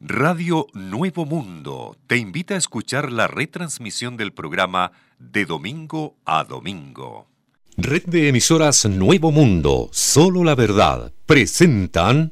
Radio Nuevo Mundo te invita a escuchar la retransmisión del programa De Domingo a Domingo. Red de emisoras Nuevo Mundo, solo la verdad, presentan...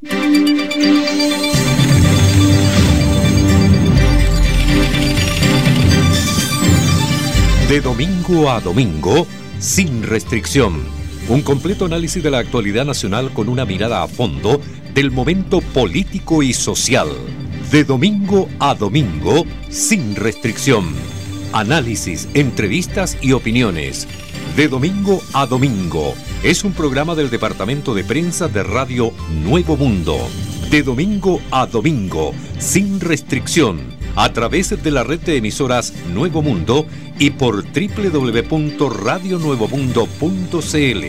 De Domingo a Domingo, sin restricción. Un completo análisis de la actualidad nacional con una mirada a fondo del momento político y social. De Domingo a Domingo, sin restricción. Análisis, entrevistas y opiniones. De Domingo a Domingo. Es un programa del Departamento de Prensa de Radio Nuevo Mundo. De Domingo a Domingo, sin restricción. A través de la red de emisoras Nuevo Mundo y por www.radionuevomundo.cl.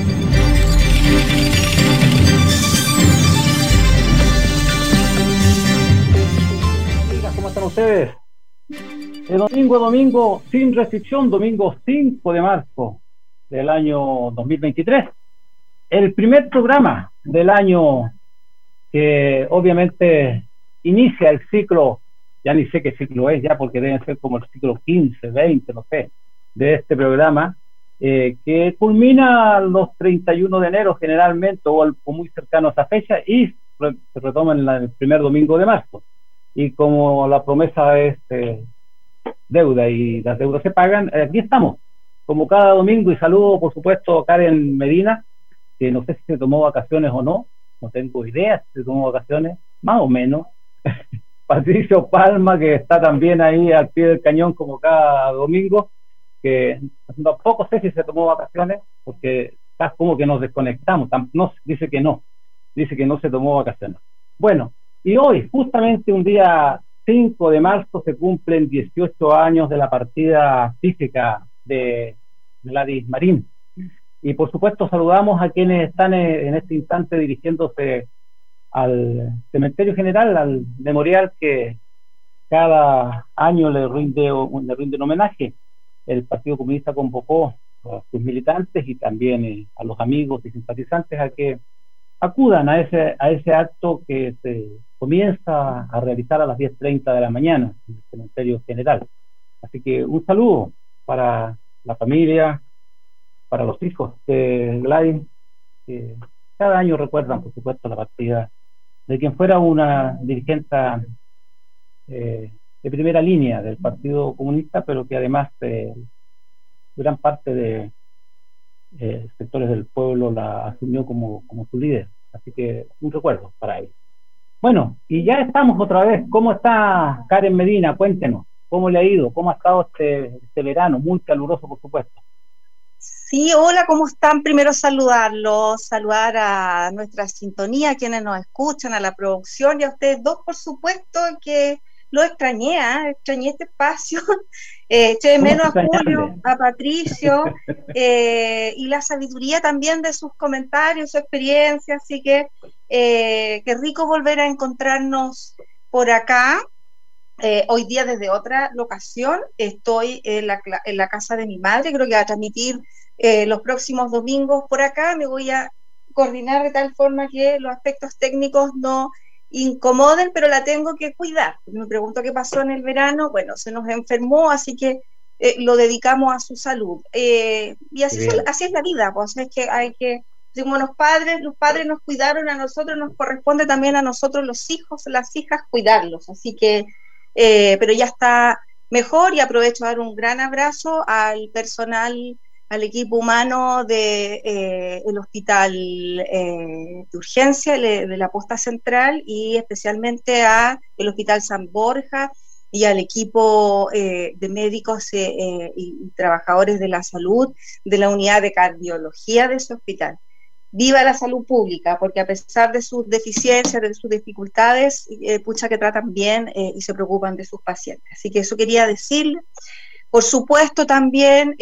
¿Cómo están ustedes? De domingo a domingo, sin restricción, domingo 5 de marzo del año 2023. El primer programa del año que obviamente inicia el ciclo, ya ni sé qué ciclo es ya, porque deben ser como el ciclo 15, 20, no sé, de este programa, que culmina los 31 de enero generalmente, o muy cercano a esa fecha, y se retoma en el primer domingo de marzo. Y como la promesa es deuda y las deudas se pagan, aquí estamos, como cada domingo, y saludo por supuesto a Karen Medina, que no sé si se tomó vacaciones o no tengo idea si se tomó vacaciones, más o menos. Patricio Palma, que está también ahí al pie del cañón como cada domingo, que tampoco sé si se tomó vacaciones, porque está como que nos desconectamos, no, dice que no se tomó vacaciones. Bueno, y hoy, justamente un día 5 de marzo, se cumplen 18 años de la partida física de Gladys Marín. Y por supuesto saludamos a quienes están en este instante dirigiéndose al cementerio general, al memorial que cada año le rinde un homenaje. El Partido Comunista convocó a sus militantes y también a los amigos y simpatizantes a que acudan a ese acto que se comienza a realizar a las 10:30 de la mañana en el cementerio general. Así que un saludo para la familia, para los hijos de Gladys, que cada año recuerdan, por supuesto, la partida de quien fuera una dirigente de primera línea del Partido Comunista, pero que además gran parte de sectores del pueblo la asumió como su líder. Así que un recuerdo para ellos. Bueno, y ya estamos otra vez. ¿Cómo está Karen Medina? Cuéntenos, ¿cómo le ha ido? ¿Cómo ha estado este verano? Muy caluroso, por supuesto. Sí, hola, ¿cómo están? Primero saludar a nuestra sintonía, a quienes nos escuchan, a la producción y a ustedes dos, por supuesto, que lo extrañé este espacio, eché de menos a Julio, a Patricio, y la sabiduría también de sus comentarios, su experiencia, así que qué rico volver a encontrarnos por acá. Hoy día desde otra locación, estoy en la casa de mi madre, creo que va a transmitir los próximos domingos por acá. Me voy a coordinar de tal forma que los aspectos técnicos no incomoden, pero la tengo que cuidar. Me pregunto qué pasó en el verano. Bueno, se nos enfermó, así que lo dedicamos a su salud. Y así es la vida, pues es que hay que, como los padres nos cuidaron a nosotros, nos corresponde también a nosotros los hijos, las hijas, cuidarlos. Así que, pero ya está mejor, y aprovecho a dar un gran abrazo al personal, al equipo humano el hospital de urgencia de la posta central, y especialmente al hospital San Borja y al equipo de médicos y trabajadores de la salud de la unidad de cardiología de ese hospital. Viva la salud pública, porque a pesar de sus deficiencias, de sus dificultades, pucha que tratan bien y se preocupan de sus pacientes. Así que eso quería decirle. Por supuesto, también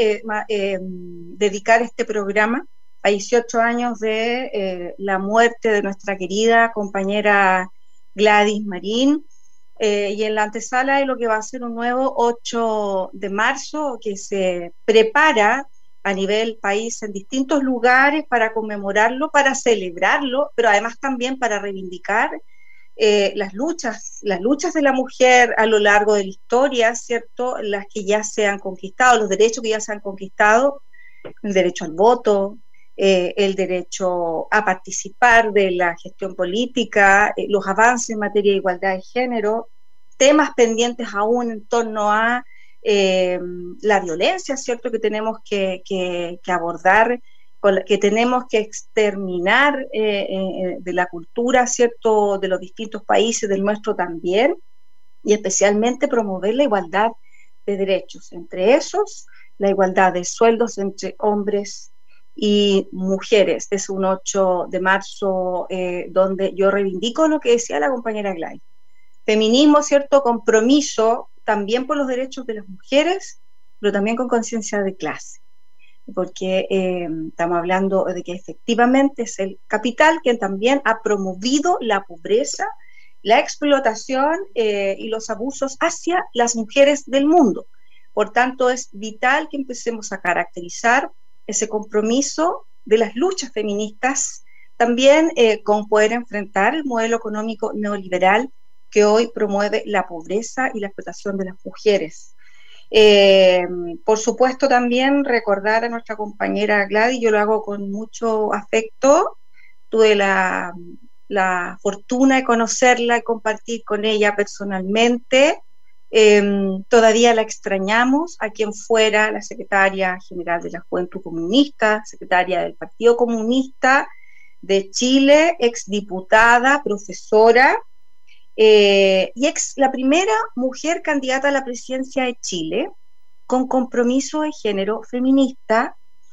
dedicar este programa a 18 años de la muerte de nuestra querida compañera Gladys Marín, y en la antesala de lo que va a ser un nuevo 8 de marzo, que se prepara a nivel país en distintos lugares para conmemorarlo, para celebrarlo, pero además también para reivindicar las luchas de la mujer a lo largo de la historia, ¿cierto? Las que ya se han conquistado, los derechos que ya se han conquistado, el derecho al voto, el derecho a participar de la gestión política, los avances en materia de igualdad de género, temas pendientes aún en torno a la violencia, ¿cierto?, que tenemos que abordar, que tenemos que exterminar de la cultura, ¿cierto?, de los distintos países, del nuestro también, y especialmente promover la igualdad de derechos, entre esos la igualdad de sueldos entre hombres y mujeres. Es un 8 de marzo donde yo reivindico lo que decía la compañera Gladys. Feminismo, ¿cierto?, compromiso también por los derechos de las mujeres, pero también con conciencia de clase, porque estamos hablando de que efectivamente es el capital quien también ha promovido la pobreza, la explotación y los abusos hacia las mujeres del mundo. Por tanto, es vital que empecemos a caracterizar ese compromiso de las luchas feministas, también con poder enfrentar el modelo económico neoliberal que hoy promueve la pobreza y la explotación de las mujeres. Por supuesto, también recordar a nuestra compañera Gladys, yo lo hago con mucho afecto, tuve la fortuna de conocerla y compartir con ella personalmente. Todavía la extrañamos, a quien fuera la secretaria general de la Juventud Comunista, secretaria del Partido Comunista de Chile, exdiputada, profesora, y la primera mujer candidata a la presidencia de Chile con compromiso de género feminista,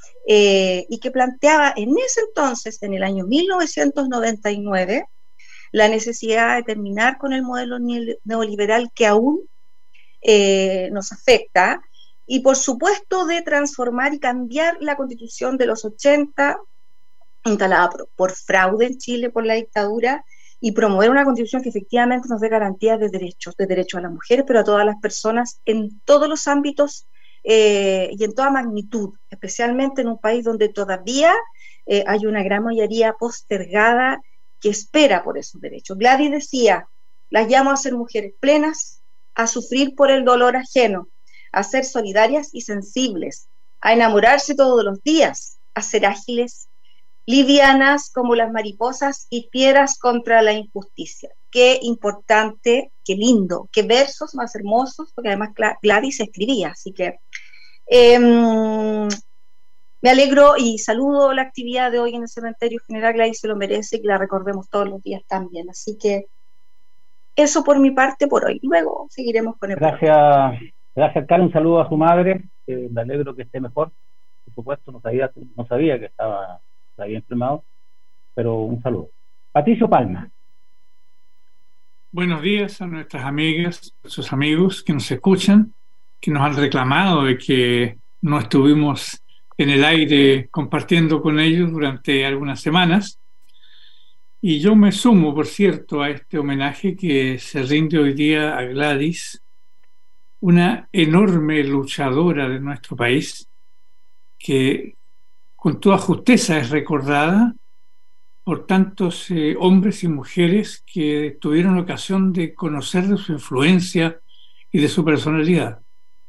y que planteaba en ese entonces, en el año 1999, la necesidad de terminar con el modelo neoliberal que aún nos afecta, y por supuesto de transformar y cambiar la Constitución de los 80, instalada por fraude en Chile por la dictadura, y promover una Constitución que efectivamente nos dé garantías de derecho a las mujeres, pero a todas las personas en todos los ámbitos y en toda magnitud, especialmente en un país donde todavía hay una gran mayoría postergada que espera por esos derechos. Gladys decía: las llamo a ser mujeres plenas, a sufrir por el dolor ajeno, a ser solidarias y sensibles, a enamorarse todos los días, a ser ágiles, livianas como las mariposas y fieras contra la injusticia. Qué importante, qué lindo, qué versos más hermosos, porque además Gladys escribía, así que me alegro y saludo la actividad de hoy en el Cementerio General. Gladys se lo merece, que la recordemos todos los días también, así que eso por mi parte por hoy. Luego seguiremos con el programa. Gracias, Carlos. Un saludo a su madre. Me alegro que esté mejor. Por supuesto, no sabía que estaba bien enfermado, pero un saludo. Patricio Palma. Buenos días a nuestras amigas, a sus amigos que nos escuchan, que nos han reclamado de que no estuvimos en el aire compartiendo con ellos durante algunas semanas. Y yo me sumo, por cierto, a este homenaje que se rinde hoy día a Gladys, una enorme luchadora de nuestro país, que con toda justeza es recordada por tantos hombres y mujeres que tuvieron ocasión de conocer de su influencia y de su personalidad.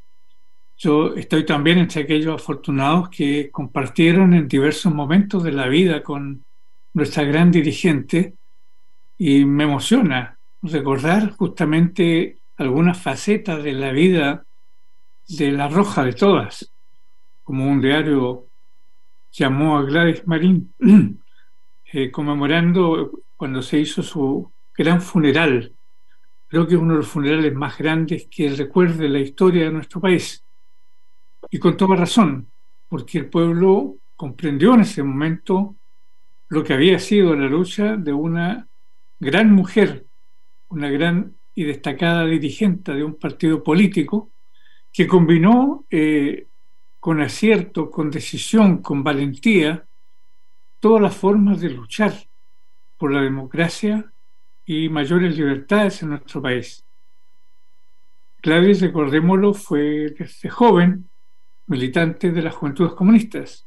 Yo estoy también entre aquellos afortunados que compartieron en diversos momentos de la vida con nuestra gran dirigente, y me emociona recordar justamente algunas facetas de la vida de la Roja de Todas, como un diario llamó a Gladys Marín, conmemorando cuando se hizo su gran funeral. Creo que es uno de los funerales más grandes que recuerde la historia de nuestro país. Y con toda razón, porque el pueblo comprendió en ese momento lo que había sido la lucha de una gran mujer, una gran y destacada dirigente de un partido político que combinó con acierto, con decisión, con valentía, todas las formas de luchar por la democracia y mayores libertades en nuestro país. Gladys, recordémoslo, fue desde joven militante de las Juventudes Comunistas.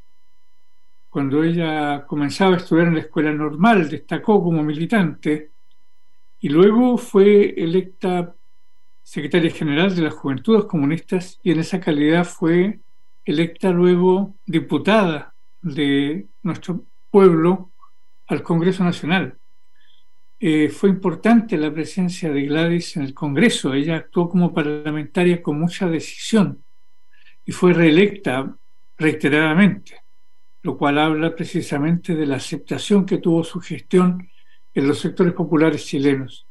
Cuando ella comenzaba a estudiar en la escuela normal, destacó como militante y luego fue electa secretaria general de las Juventudes Comunistas y en esa calidad fue electa luego diputada de nuestro pueblo al Congreso Nacional. Fue importante la presencia de Gladys en el Congreso. Ella actuó como parlamentaria con mucha decisión y fue reelecta reiteradamente, lo cual habla precisamente de la aceptación que tuvo su gestión en los sectores populares chilenos.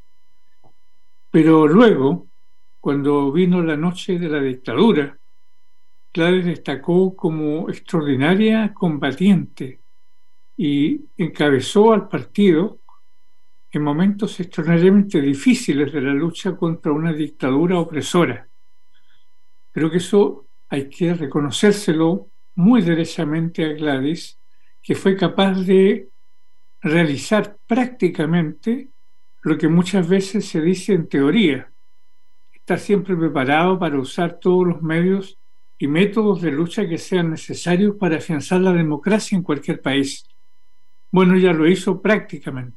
Pero luego, cuando vino la noche de la dictadura, Gladys destacó como extraordinaria combatiente y encabezó al partido en momentos extraordinariamente difíciles de la lucha contra una dictadura opresora. Creo que eso hay que reconocérselo muy derechamente a Gladys, que fue capaz de realizar prácticamente lo que muchas veces se dice en teoría: estar siempre preparado para usar todos los medios y métodos de lucha que sean necesarios para afianzar la democracia en cualquier país. Bueno, ya lo hizo prácticamente.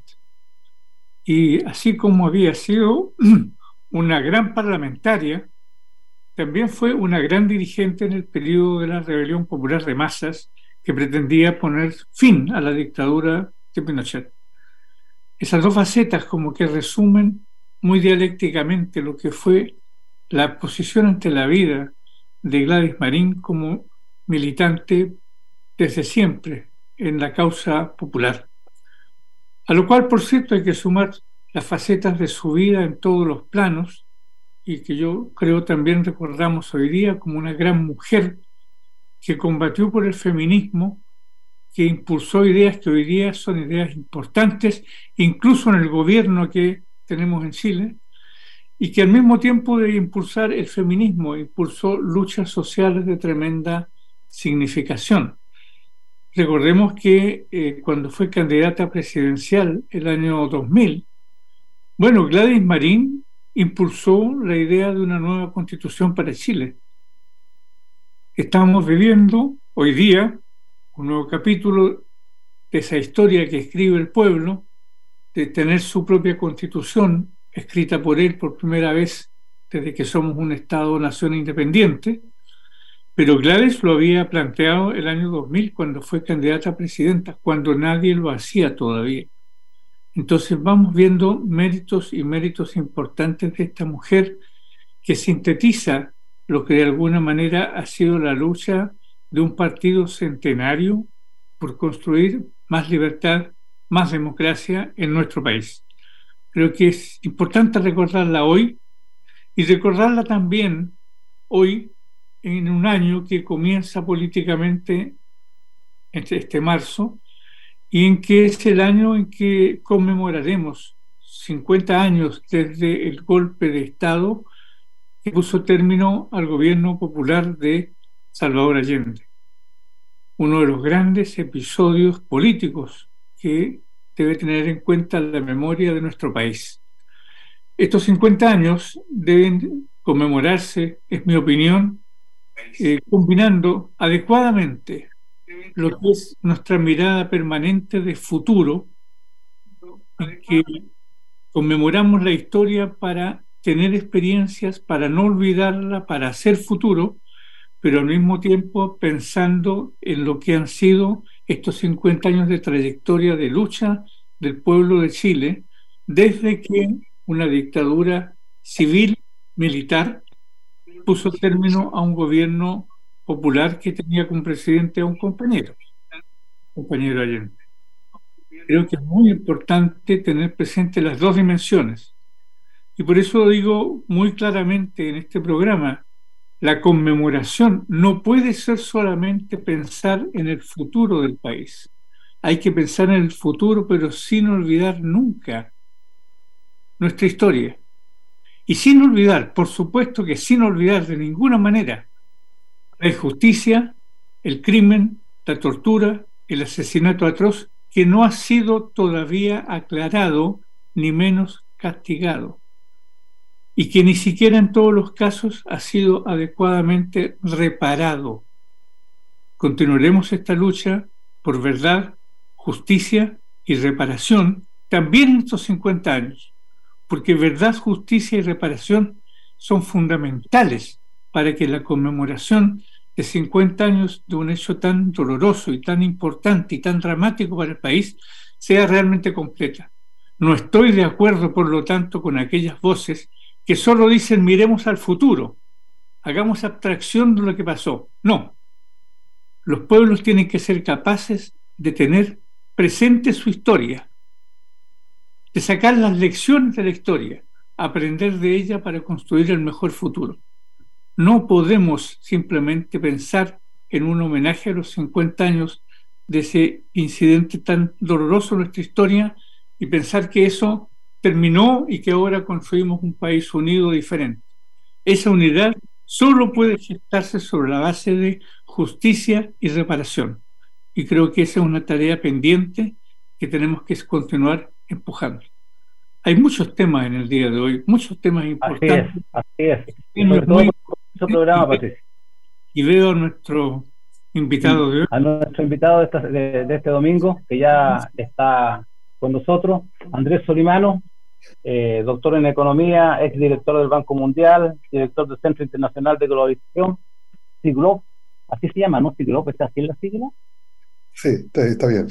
Y así como había sido una gran parlamentaria, también fue una gran dirigente en el periodo de la rebelión popular de masas que pretendía poner fin a la dictadura de Pinochet. Esas dos facetas como que resumen muy dialécticamente lo que fue la posición ante la vida de Gladys Marín como militante desde siempre en la causa popular. A lo cual, por cierto, hay que sumar las facetas de su vida en todos los planos y que yo creo también recordamos hoy día como una gran mujer que combatió por el feminismo, que impulsó ideas que hoy día son ideas importantes, incluso en el gobierno que tenemos en Chile, y que al mismo tiempo de impulsar el feminismo, impulsó luchas sociales de tremenda significación. Recordemos que cuando fue candidata presidencial el año 2000, bueno, Gladys Marín impulsó la idea de una nueva constitución para Chile. Estamos viviendo hoy día un nuevo capítulo de esa historia que escribe el pueblo, de tener su propia constitución escrita por él por primera vez desde que somos un Estado-nación independiente. Pero Gladys lo había planteado el año 2000 cuando fue candidata a presidenta, cuando nadie lo hacía todavía. Entonces vamos viendo méritos y méritos importantes de esta mujer que sintetiza lo que de alguna manera ha sido la lucha de un partido centenario por construir más libertad, más democracia en nuestro país. Creo que es importante recordarla hoy y recordarla también hoy en un año que comienza políticamente este marzo y en que es el año en que conmemoraremos 50 años desde el golpe de Estado que puso término al gobierno popular de Salvador Allende. Uno de los grandes episodios políticos que debe tener en cuenta la memoria de nuestro país. Estos 50 años deben conmemorarse, es mi opinión, combinando adecuadamente lo que es nuestra mirada permanente de futuro, en que conmemoramos la historia para tener experiencias, para no olvidarla, para hacer futuro, pero al mismo tiempo pensando en lo que han sido estos 50 años de trayectoria de lucha del pueblo de Chile, desde que una dictadura civil, militar, puso término a un gobierno popular que tenía como presidente a un compañero Allende. Creo que es muy importante tener presente las dos dimensiones. Y por eso digo muy claramente en este programa, la conmemoración no puede ser solamente pensar en el futuro del país. Hay que pensar en el futuro, pero sin olvidar nunca nuestra historia. Y sin olvidar, por supuesto que sin olvidar de ninguna manera, la injusticia, el crimen, la tortura, el asesinato atroz que no ha sido todavía aclarado ni menos castigado y que ni siquiera en todos los casos ha sido adecuadamente reparado. Continuaremos esta lucha por verdad, justicia y reparación también en estos 50 años, porque verdad, justicia y reparación son fundamentales para que la conmemoración de 50 años de un hecho tan doloroso y tan importante y tan dramático para el país sea realmente completa. No estoy de acuerdo, por lo tanto, con aquellas voces que solo dicen miremos al futuro, hagamos abstracción de lo que pasó. No, los pueblos tienen que ser capaces de tener presente su historia, de sacar las lecciones de la historia, aprender de ella para construir el mejor futuro. No podemos simplemente pensar en un homenaje a los 50 años de ese incidente tan doloroso en nuestra historia y pensar que eso terminó y que ahora construimos un país unido diferente. Esa unidad solo puede gestarse sobre la base de justicia y reparación. Y creo que esa es una tarea pendiente que tenemos que continuar empujando. Hay muchos temas en el día de hoy, muchos temas importantes. Así es. Y sobre todo nuestro programa, Patricio. Y veo a nuestro invitado de hoy. A nuestro invitado de este domingo, que ya está con nosotros, Andrés Solimano, doctor en Economía, exdirector del Banco Mundial, director del Centro Internacional de Globalización, CIGLOB, así se llama, ¿no? CIGLOB, ¿está así en la sigla? Sí, está bien.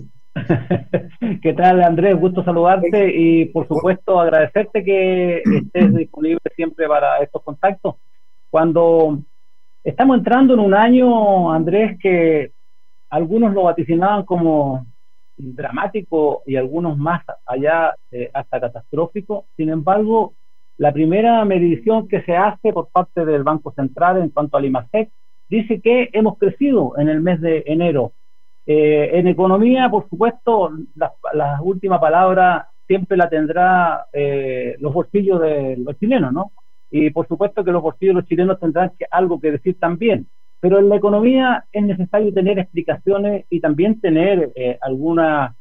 ¿Qué tal, Andrés? Gusto saludarte y, por supuesto, agradecerte que estés disponible siempre para estos contactos. Cuando estamos entrando en un año, Andrés, que algunos lo vaticinaban como dramático y algunos más allá hasta catastrófico. Sin embargo, la primera medición que se hace por parte del Banco Central en cuanto al IMASEC dice que hemos crecido en el mes de enero. En economía, por supuesto, la última palabra siempre la tendrá los bolsillos de los chilenos, ¿no? Y por supuesto que los bolsillos de los chilenos tendrán algo que decir también. Pero en la economía es necesario tener explicaciones y también tener alguna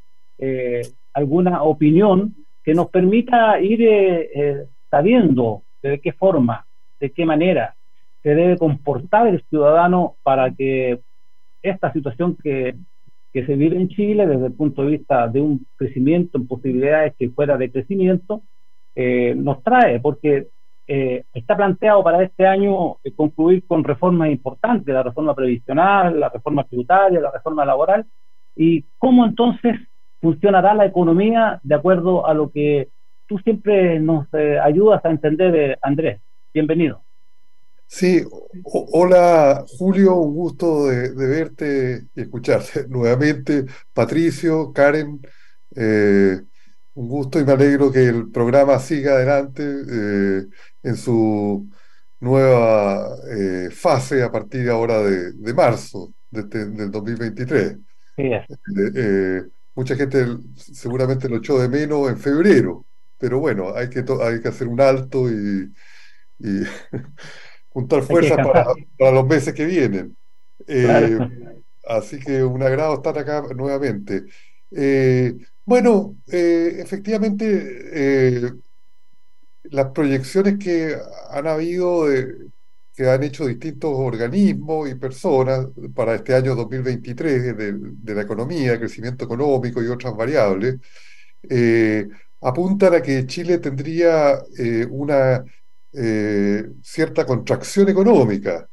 opinión que nos permita ir sabiendo de qué forma, de qué manera se debe comportar el ciudadano para que esta situación que se vive en Chile desde el punto de vista de un crecimiento en posibilidades que fuera de crecimiento, nos trae, porque está planteado para este año concluir con reformas importantes, la reforma previsional, la reforma tributaria, la reforma laboral, y cómo entonces funcionará la economía de acuerdo a lo que tú siempre nos ayudas a entender, Andrés. Bienvenido. Sí, hola Julio, un gusto de verte y escucharte nuevamente. Patricio, Karen, un gusto y me alegro que el programa siga adelante en su nueva fase a partir ahora de marzo del 2023. Sí. Mucha gente seguramente lo echó de menos en febrero, pero bueno, hay que hacer un alto y juntar fuerzas para los meses que vienen. Claro. Así que un agrado estar acá nuevamente. Bueno, efectivamente, las proyecciones que han habido, que han hecho distintos organismos y personas para este año 2023 de la economía, crecimiento económico y otras variables, apuntan a que Chile tendría una cierta contracción económica.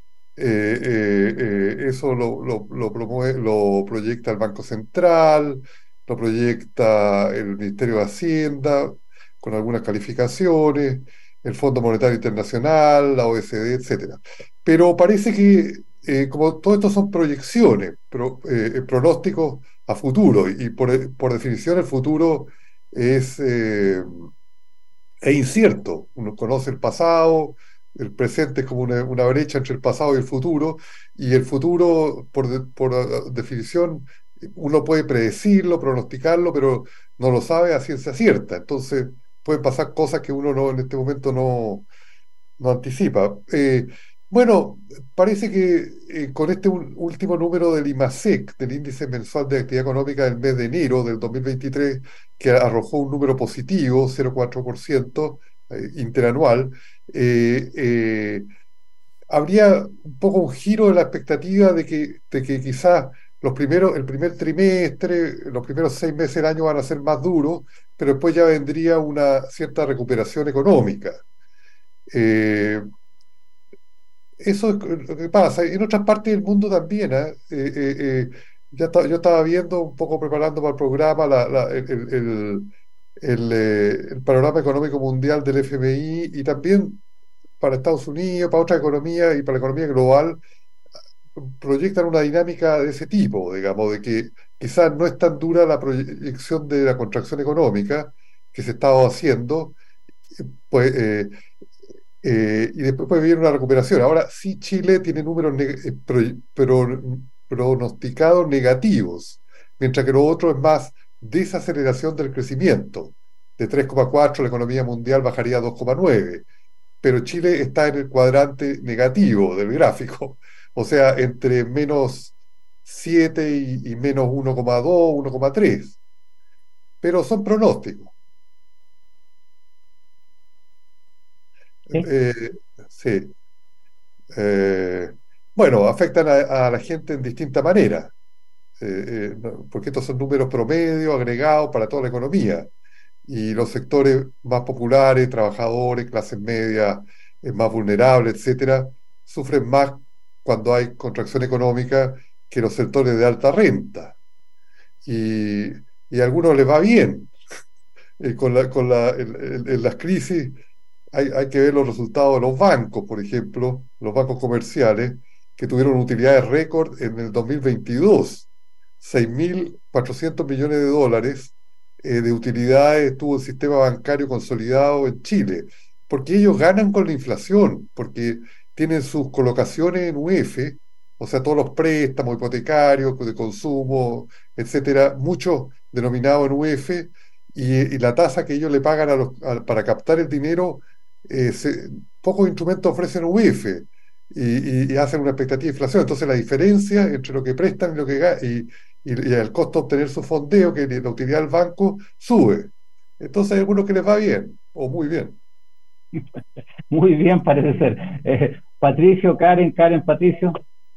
Eso lo proyecta el Banco Central, lo proyecta el Ministerio de Hacienda con algunas calificaciones, el Fondo Monetario Internacional, la OECD, etcétera. Pero parece que como todo esto son proyecciones, pronósticos a futuro, y por definición el futuro es incierto. Uno conoce el pasado, el presente es como una brecha entre el pasado y el futuro por definición uno puede predecirlo, pronosticarlo, pero no lo sabe a ciencia cierta. Entonces pueden pasar cosas que uno en este momento no anticipa. Bueno, parece que con este último número del IMASEC, del Índice Mensual de Actividad Económica del mes de enero del 2023, que arrojó un número positivo, 0,4% interanual, habría un poco un giro de la expectativa de que quizás el primer trimestre, los primeros 6 meses del año van a ser más duros, pero después ya vendría una cierta recuperación económica. Eh, Eso es lo que pasa. En otras partes del mundo también, ¿ah? Yo estaba viendo, un poco preparando para el programa, el panorama económico mundial del FMI y también para Estados Unidos, para otras economías y para la economía global, proyectan una dinámica de ese tipo, digamos, de que quizás no es tan dura la proyección de la contracción económica que se estaba haciendo, pues, y después puede venir una recuperación. Ahora sí, Chile tiene números pronosticados negativos, mientras que lo otro es más desaceleración del crecimiento. De 3,4 la economía mundial bajaría a 2,9, pero Chile está en el cuadrante negativo del gráfico, o sea, entre -7 y -1,2, 1,3, pero son pronósticos. Sí, Eh, sí. Eh, bueno, afectan a la gente en distinta manera, porque estos son números promedio, agregados para toda la economía. Y los sectores más populares, trabajadores, clases medias, más vulnerables, etcétera, sufren más cuando hay contracción económica que los sectores de alta renta. Y, y a algunos les va bien. En las crisis hay que ver los resultados de los bancos, por ejemplo, los bancos comerciales, que tuvieron utilidades récord en el 2022, 6.400 millones de dólares de utilidades tuvo el sistema bancario consolidado en Chile, porque ellos ganan con la inflación, porque tienen sus colocaciones en UF, o sea, todos los préstamos hipotecarios de consumo, etcétera, muchos denominados en UF, y la tasa que ellos le pagan para captar el dinero, eh, se- pocos instrumentos ofrecen UF y hacen una expectativa de inflación. Entonces, la diferencia entre lo que prestan y lo que y el costo de obtener su fondeo, que la utilidad del banco, sube. Entonces, hay algunos que les va bien o muy bien. muy bien parece ser. Patricio, Karen, Patricio.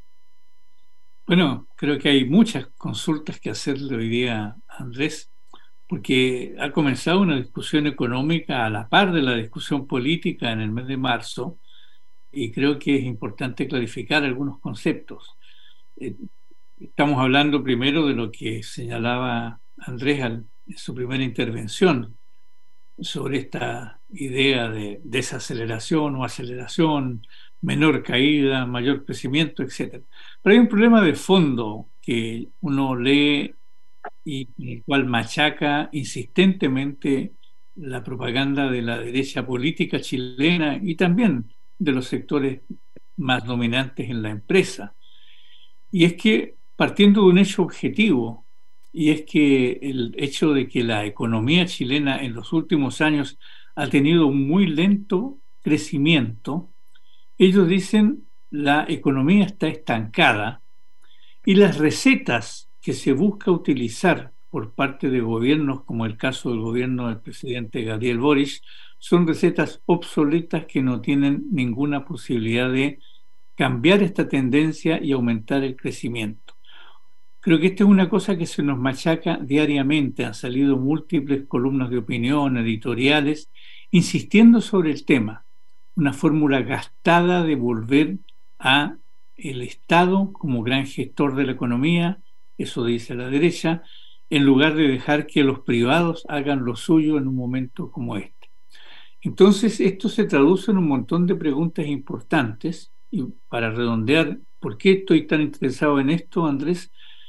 Bueno, creo que hay muchas consultas que hacerle hoy día a Andrés, porque ha comenzado una discusión económica a la par de la discusión política en el mes de marzo, y creo que es importante clarificar algunos conceptos. Eh, Estamos hablando primero de lo que señalaba Andrés en su primera intervención sobre esta idea de desaceleración o aceleración, menor caída, mayor crecimiento, etcétera. Pero hay un problema de fondo que uno lee y en el cual machaca insistentemente la propaganda de la derecha política chilena y también de los sectores más dominantes en la empresa. Y es que, partiendo de un hecho objetivo, y es que el hecho de que la economía chilena en los últimos años ha tenido un muy lento crecimiento, ellos dicen la economía está estancada y las recetas que se busca utilizar por parte de gobiernos, como el caso del gobierno del presidente Gabriel Boric, son recetas obsoletas que no tienen ninguna posibilidad de cambiar esta tendencia y aumentar el crecimiento. Creo que esta es una cosa que se nos machaca diariamente. Han salido múltiples columnas de opinión, editoriales, insistiendo sobre el tema. Una fórmula gastada de volver a el Estado como gran gestor de la economía, eso dice la derecha, en lugar de dejar que los privados hagan lo suyo en un momento como este. Entonces, esto se traduce en un montón de preguntas importantes, y para redondear, ¿por qué estoy tan interesado en esto, Andrés?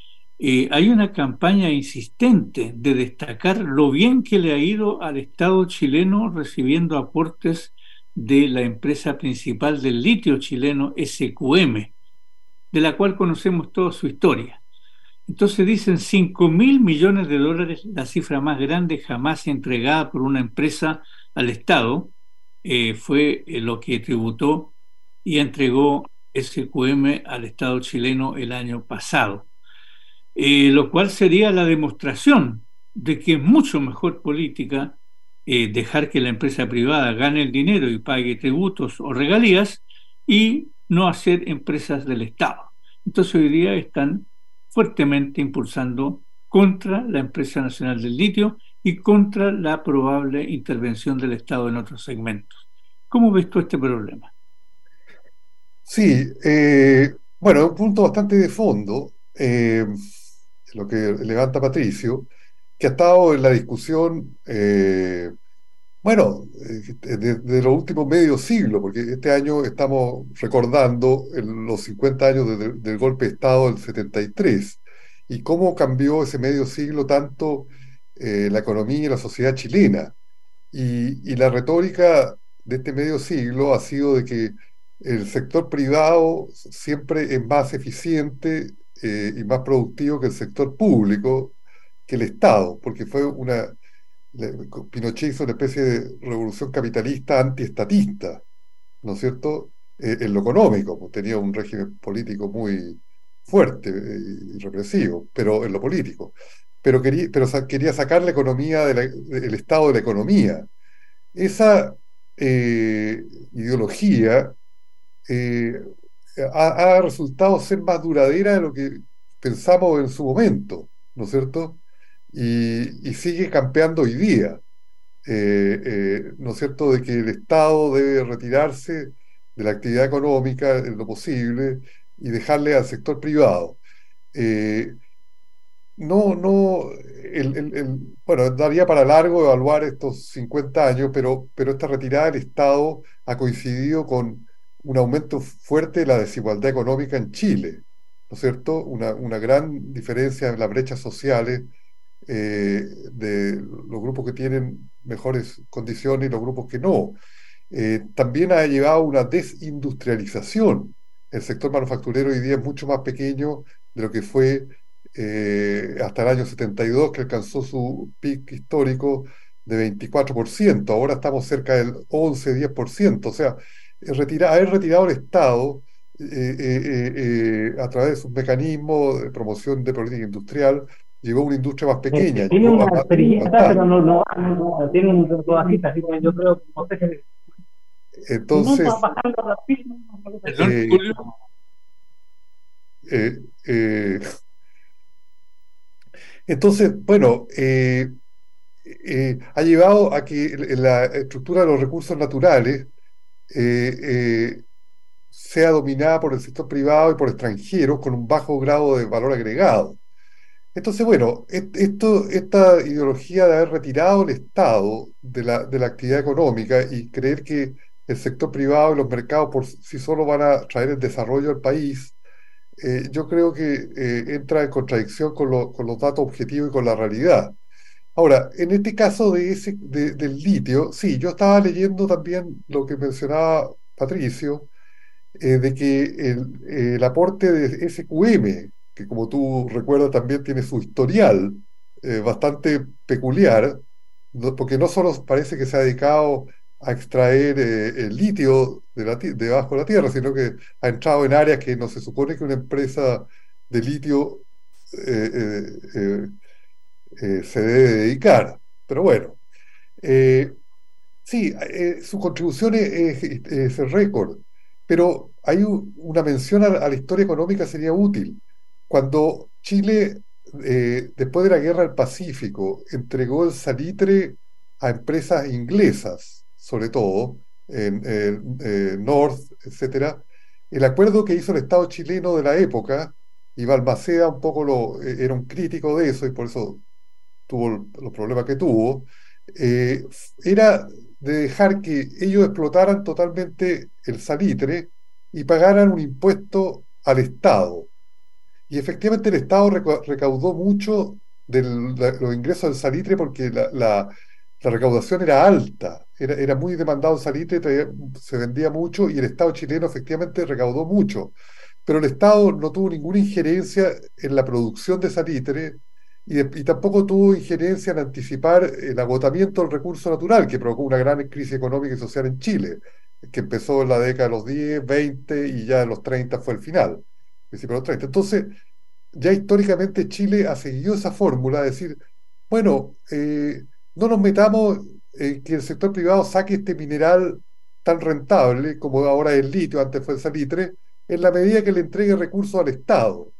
Hay una campaña insistente de destacar lo bien que le ha ido al Estado chileno recibiendo aportes de la empresa principal del litio chileno, SQM, de la cual conocemos toda su historia. Entonces dicen 5.000 millones de dólares, la cifra más grande jamás entregada por una empresa al Estado, fue lo que tributó y entregó SQM al Estado chileno el año pasado. Lo cual sería la demostración de que es mucho mejor política dejar que la empresa privada gane el dinero y pague tributos o regalías y no hacer empresas del Estado. Entonces hoy día están fuertemente impulsando contra la empresa nacional del litio y contra la probable intervención del Estado en otros segmentos. ¿Cómo ves tú este problema? Sí, bueno, es un punto bastante de fondo, lo que levanta Patricio, que ha estado en la discusión, bueno, de los últimos medio siglo, porque este año estamos recordando los 50 años del golpe de Estado del 73 y cómo cambió ese medio siglo tanto la economía y la sociedad chilena. Y la retórica de este medio siglo ha sido de que el sector privado siempre es más eficiente y más productivo que el sector público, que el Estado, porque fue Pinochet hizo una especie de revolución capitalista antiestatista, ¿no es cierto? En lo económico, pues tenía un régimen político muy fuerte y represivo, pero en lo político. Quería sacar la economía del estado de la economía. Esa ideología eh, ha resultado ser más duradera de lo que pensamos en su momento, ¿no es cierto? Y sigue campeando hoy día, ¿no es cierto?, de que el Estado debe retirarse de la actividad económica en lo posible y dejarle al sector privado. Eh, no, no, bueno, daría para largo evaluar estos 50 años, pero esta retirada del Estado ha coincidido con un aumento fuerte de la desigualdad económica en Chile, ¿no es cierto? Una gran diferencia en las brechas sociales de los grupos que tienen mejores condiciones y los grupos que no. También ha llevado a una desindustrialización. El sector manufacturero hoy día es mucho más pequeño de lo que fue hasta el año 72, que alcanzó su pic histórico de 24%. Ahora estamos cerca del 11-10%. O sea, haber retirado el Estado a través de sus mecanismos de promoción de política industrial llevó a una industria más pequeña. Tiene una experiencia, pero no tiene un bajita, así que yo creo que no sé qué. Entonces, Perdón, Julio. Entonces, bueno, ha llevado a que la estructura de los recursos naturales eh, eh, sea dominada por el sector privado y por extranjeros con un bajo grado de valor agregado. Entonces, bueno, esta ideología de haber retirado el Estado de la actividad económica y creer que el sector privado y los mercados por sí solos van a traer el desarrollo al país, yo creo que entra en contradicción con los datos objetivos y con la realidad. Ahora, en este caso del litio, sí, yo estaba leyendo también lo que mencionaba Patricio, de que el aporte de SQM, que como tú recuerdas también tiene su historial bastante peculiar, porque no solo parece que se ha dedicado a extraer el litio debajo de la tierra, sino que ha entrado en áreas que no se supone que una empresa de litio eh, eh, se debe dedicar. Pero bueno, sí, su contribución es el récord, pero hay una mención a la historia económica sería útil. Cuando Chile, después de la Guerra del Pacífico, entregó el salitre a empresas inglesas, sobre todo, en North, etcétera, el acuerdo que hizo el Estado chileno de la época, y Balmaceda un poco era un crítico de eso y por eso tuvo los problemas que tuvo, eh, era de dejar que ellos explotaran totalmente el salitre y pagaran un impuesto al Estado. Y efectivamente el Estado recaudó mucho de los ingresos del salitre porque la recaudación era alta, era muy demandado el salitre, se vendía mucho y el Estado chileno efectivamente recaudó mucho. Pero el Estado no tuvo ninguna injerencia en la producción de salitre y tampoco tuvo injerencia en anticipar el agotamiento del recurso natural que provocó una gran crisis económica y social en Chile, que empezó en la década de los 10, 20 y ya en los 30 fue el final, principio de los 30. Entonces, ya históricamente Chile ha seguido esa fórmula, de decir, bueno, no nos metamos en que el sector privado saque este mineral tan rentable como ahora es el litio, antes fue el salitre, en la medida que le entregue recursos al Estado.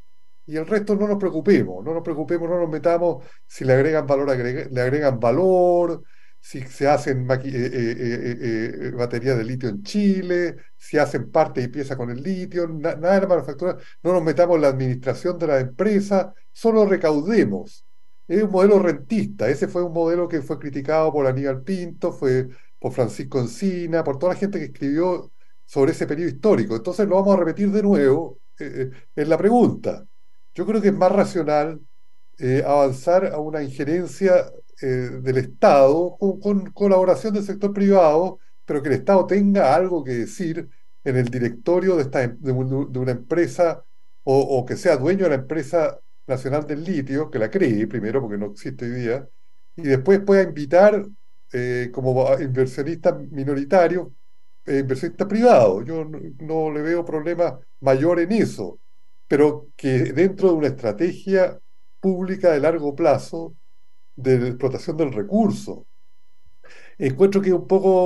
y el resto no nos preocupemos, no nos preocupemos, no nos metamos si le agregan valor, le agregan valor, si se hacen baterías de litio en Chile, si hacen parte y pieza con el litio, nada de la manufactura, no nos metamos en la administración de la empresa, solo recaudemos. Es un modelo rentista, ese fue un modelo que fue criticado por Aníbal Pinto, fue por Francisco Encina, por toda la gente que escribió sobre ese periodo histórico. Entonces lo vamos a repetir de nuevo en la pregunta. Yo creo que es más racional avanzar a una injerencia del Estado con colaboración del sector privado, pero que el Estado tenga algo que decir en el directorio de una empresa o que sea dueño de la empresa nacional del litio, que la cree primero porque no existe hoy día, y después pueda invitar como inversionistas minoritarios, inversionistas privados. Yo no le veo problema mayor en eso, pero que dentro de una estrategia pública de largo plazo de la explotación del recurso. Encuentro que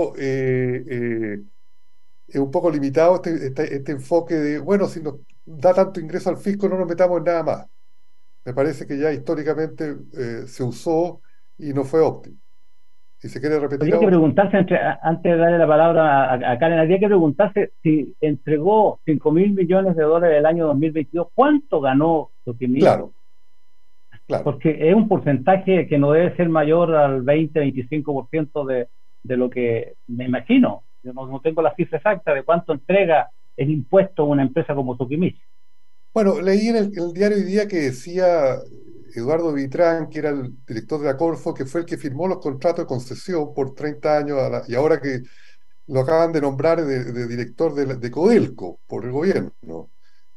es un poco limitado este enfoque de, bueno, si nos da tanto ingreso al fisco, no nos metamos en nada más. Me parece que ya históricamente se usó y no fue óptimo. Si se quiere repetir Habría que ahora, preguntarse, antes de darle la palabra a Karen, habría que preguntarse si entregó 5.000 millones de dólares el año 2022, ¿cuánto ganó Soquimich? claro, claro. Porque es un porcentaje que no debe ser mayor al 20-25% de lo que me imagino. Yo no tengo la cifra exacta de cuánto entrega el impuesto a una empresa como Soquimich. Bueno, leí en el diario hoy día que decía Eduardo Vitrán, que era el director de la Corfo, que fue el que firmó los contratos de concesión por 30 años y ahora que lo acaban de nombrar de director de Codelco por el gobierno,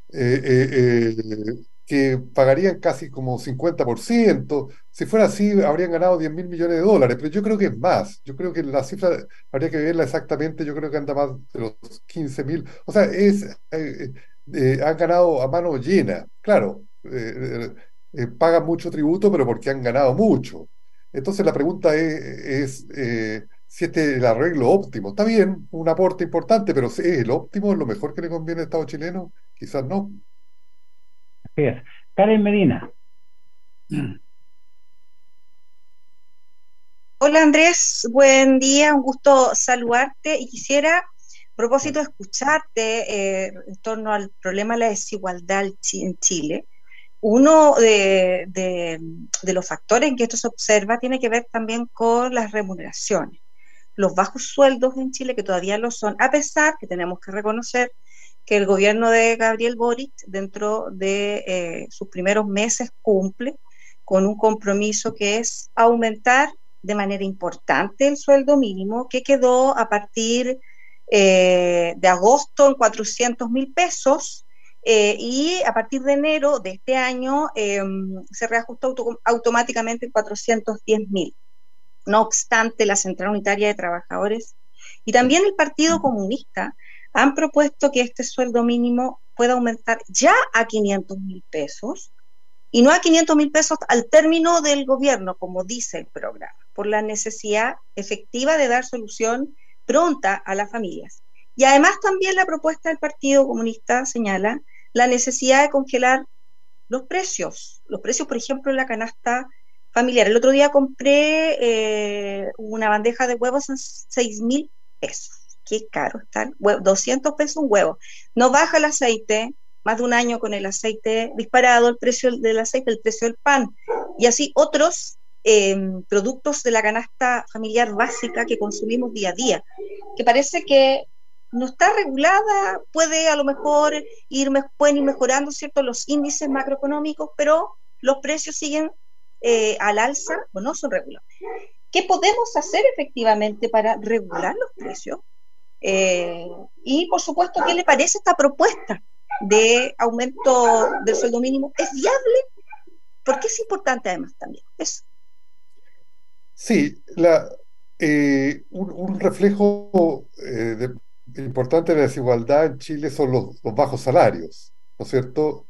que pagarían casi como 50%. Si fuera así, habrían ganado 10.000 millones de dólares, pero yo creo que es más. Yo creo que la cifra habría que verla exactamente, yo creo que anda más de los 15.000. O sea, han ganado a mano llena. Claro, pagan mucho tributo, pero porque han ganado mucho. Entonces la pregunta es si este es el arreglo óptimo. Está bien, un aporte importante, pero ¿es el óptimo? ¿Es lo mejor que le conviene al Estado chileno? Quizás no. Así es. Karen Medina. Hola Andrés, buen día, un gusto saludarte y quisiera, a propósito de escucharte en torno al problema de la desigualdad en Chile, uno de los factores en que esto se observa tiene que ver también con las remuneraciones. Los bajos sueldos en Chile, que todavía lo son, a pesar que tenemos que reconocer que el gobierno de Gabriel Boric, dentro de sus primeros meses, cumple con un compromiso que es aumentar de manera importante el sueldo mínimo, que quedó a partir de agosto en 400.000 pesos, y a partir de enero de este año se reajustó automáticamente en 410.000. No obstante, la Central Unitaria de Trabajadores y también el Partido Comunista han propuesto que este sueldo mínimo pueda aumentar ya a 500.000 pesos y no a 500.000 pesos al término del gobierno, como dice el programa, por la necesidad efectiva de dar solución pronta a las familias. Y además también la propuesta del Partido Comunista señala la necesidad de congelar los precios, por ejemplo, en la canasta familiar. El otro día compré una bandeja de huevos en 6.000 pesos. Qué caro está, 200 pesos un huevo. No baja el aceite, más de un año con el aceite disparado, el precio del aceite, el precio del pan, y así otros productos de la canasta familiar básica que consumimos día a día, que parece que no está regulada, puede a lo mejor pueden ir mejorando, ¿cierto?, los índices macroeconómicos, pero los precios siguen al alza o no son regulados. ¿Qué podemos hacer efectivamente para regular los precios? Y por supuesto, ¿qué le parece esta propuesta de aumento del sueldo mínimo? ¿Es viable? Porque es importante además también eso. Sí, un reflejo importante de la desigualdad en Chile son los bajos salarios, ¿no es cierto?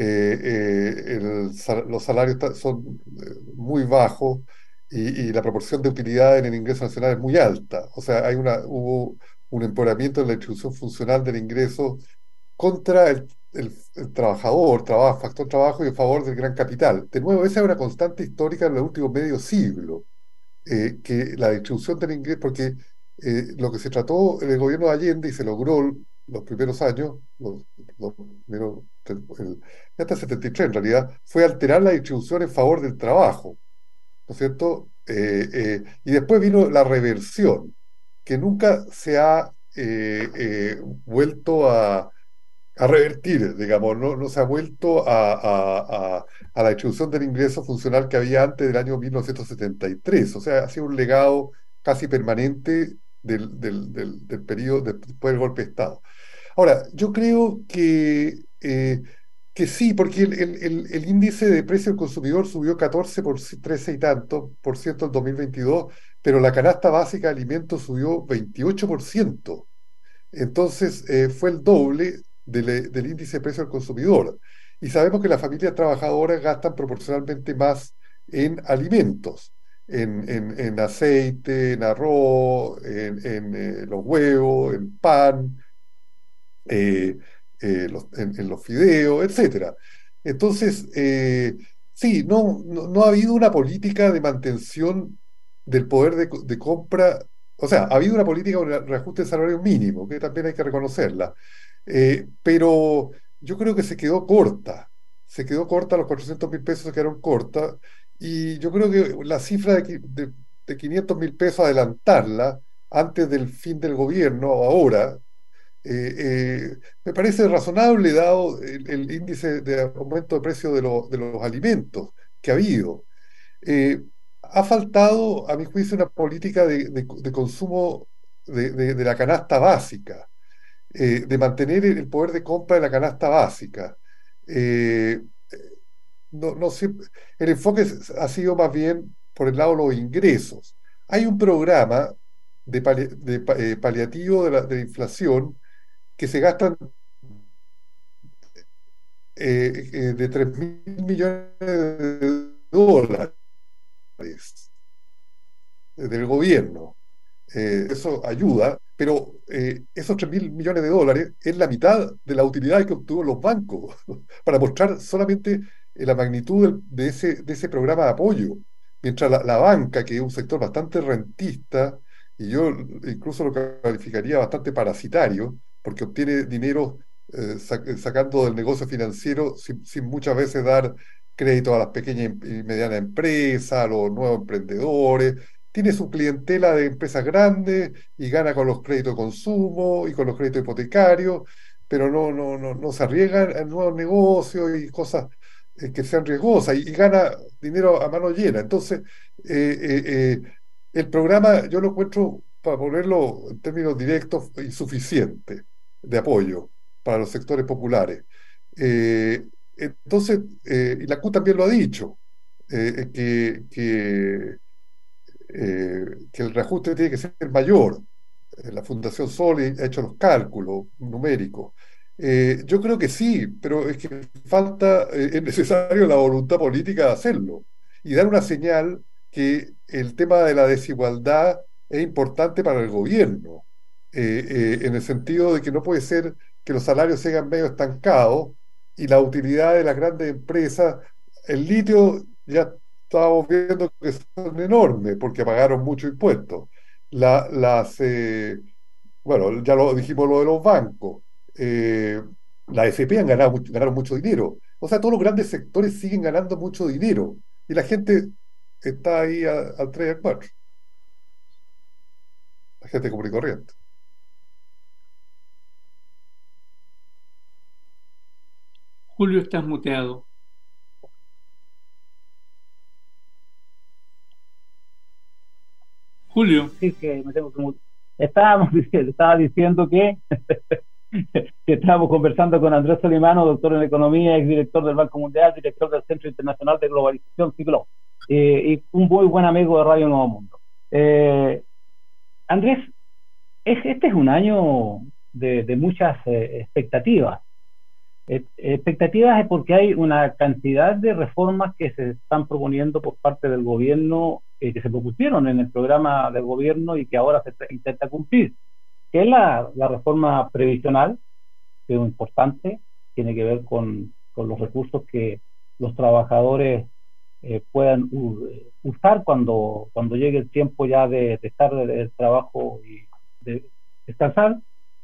Los salarios son muy bajos y la proporción de utilidad en el ingreso nacional es muy alta. O sea, hubo un empeoramiento en la distribución funcional del ingreso contra el trabajador, factor trabajo y en favor del gran capital. De nuevo, esa es una constante histórica en los últimos medio siglo, que la distribución del ingreso, porque lo que se trató en el gobierno de Allende y se logró los primeros años, los primeros, hasta el 73 en realidad, fue alterar la distribución en favor del trabajo, ¿no es cierto? Y después vino la reversión, que nunca se ha vuelto a revertir, digamos, no se ha vuelto a la distribución del ingreso funcional que había antes del año 1973. O sea, ha sido un legado casi permanente del periodo después del golpe de Estado. Ahora, yo creo que sí, porque el índice de precio del consumidor subió 13 y tanto por ciento en 2022, pero la canasta básica de alimentos subió 28%. Entonces, fue el doble del índice de precio del consumidor. Y sabemos que las familias trabajadoras gastan proporcionalmente más en alimentos, en aceite, en arroz, los huevos, en pan, eh, en los fideos, etcétera. Entonces, sí, no ha habido una política de mantención del poder de compra. O sea, ha habido una política de reajuste del salario mínimo, que también hay que reconocerla. Pero yo creo que se quedó corta, los 400.000 pesos se quedaron cortas, y yo creo que la cifra de 500.000 pesos, adelantarla antes del fin del gobierno, ahora, me parece razonable dado el índice de aumento de precio de los alimentos que ha habido. Ha faltado, a mi juicio, una política de consumo de la canasta básica, de mantener el poder de compra de la canasta básica. Eh, no siempre- el enfoque ha sido más bien por el lado de los ingresos. Hay un programa paliativo de la inflación que se gastan de 3.000 millones de dólares del gobierno. Eso ayuda, pero esos 3.000 millones de dólares es la mitad de la utilidad que obtuvo los bancos, para mostrar solamente la magnitud de ese programa de apoyo. Mientras la banca, que es un sector bastante rentista, y yo incluso lo calificaría bastante parasitario, porque obtiene dinero sacando del negocio financiero sin muchas veces dar crédito a las pequeñas y medianas empresas, a los nuevos emprendedores. Tiene su clientela de empresas grandes y gana con los créditos de consumo y con los créditos hipotecarios, pero no se arriesga en nuevos negocios y cosas que sean riesgosas, y gana dinero a mano llena. Entonces, eh, eh, el programa yo lo encuentro, para ponerlo en términos directos, insuficiente de apoyo para los sectores populares. Entonces, y la CU también lo ha dicho, que el reajuste tiene que ser mayor. La Fundación Sol ha hecho los cálculos numéricos. Yo creo que sí, pero es que es necesario la voluntad política de hacerlo y dar una señal que el tema de la desigualdad es importante para el gobierno, en el sentido de que no puede ser que los salarios sigan medio estancados y la utilidad de las grandes empresas. El litio ya estábamos viendo que son enormes porque pagaron mucho impuestos. Bueno, ya lo dijimos, lo de los bancos. Eh, las FP ganaron mucho dinero. O sea, todos los grandes sectores siguen ganando mucho dinero. Y la gente está ahí al 3 y al 4. La gente común y corriente. Julio, estás muteado. Julio. Sí, que me tengo que... Estaba diciendo que, que estábamos conversando con Andrés Solimano, doctor en Economía, exdirector del Banco Mundial, director del Centro Internacional de Globalización, CIGLO, y un muy buen amigo de Radio Nuevo Mundo. Andrés, este es un año de muchas expectativas. Expectativas es porque hay una cantidad de reformas que se están proponiendo por parte del gobierno, que se propusieron en el programa del gobierno y que ahora se intenta cumplir, que es la reforma previsional, que es importante, tiene que ver con los recursos que los trabajadores puedan usar cuando llegue el tiempo ya de estar del trabajo y de descansar.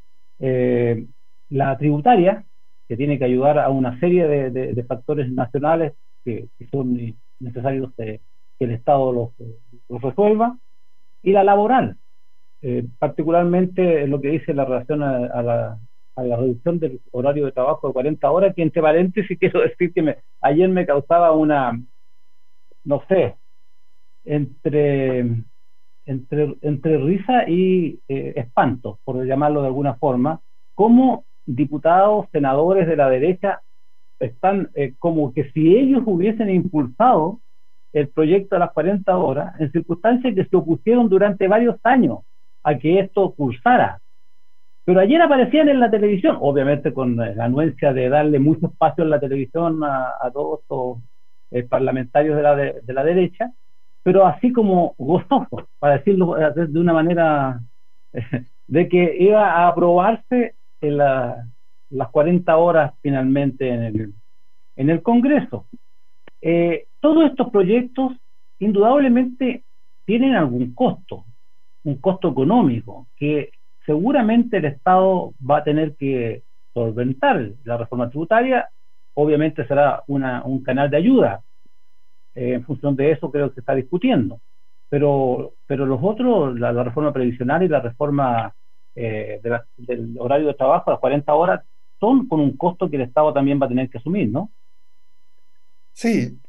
La tributaria, que tiene que ayudar a una serie de factores nacionales que son necesarios que el Estado los resuelva, y la laboral, particularmente en lo que dice la relación a la reducción del horario de trabajo de 40 horas, que entre paréntesis quiero decir que ayer me causaba una, no sé, entre risa y espanto, por llamarlo de alguna forma, cómo diputados, senadores de la derecha están como que si ellos hubiesen impulsado el proyecto de las 40 horas, en circunstancias que se opusieron durante varios años a que esto cursara. Pero ayer aparecían en la televisión, obviamente con la anuencia de darle mucho espacio en la televisión a todos los parlamentarios de la derecha, pero así como gozosos, para decirlo de una manera, de que iba a aprobarse las 40 horas finalmente en el Congreso. Todos estos proyectos indudablemente tienen algún costo, un costo económico, que seguramente el Estado va a tener que solventar. La reforma tributaria obviamente será un canal de ayuda. En función de eso creo que se está discutiendo. Pero los otros, la reforma previsional y la reforma del horario de trabajo, las 40 horas, son con un costo que el Estado también va a tener que asumir, ¿no? Sí,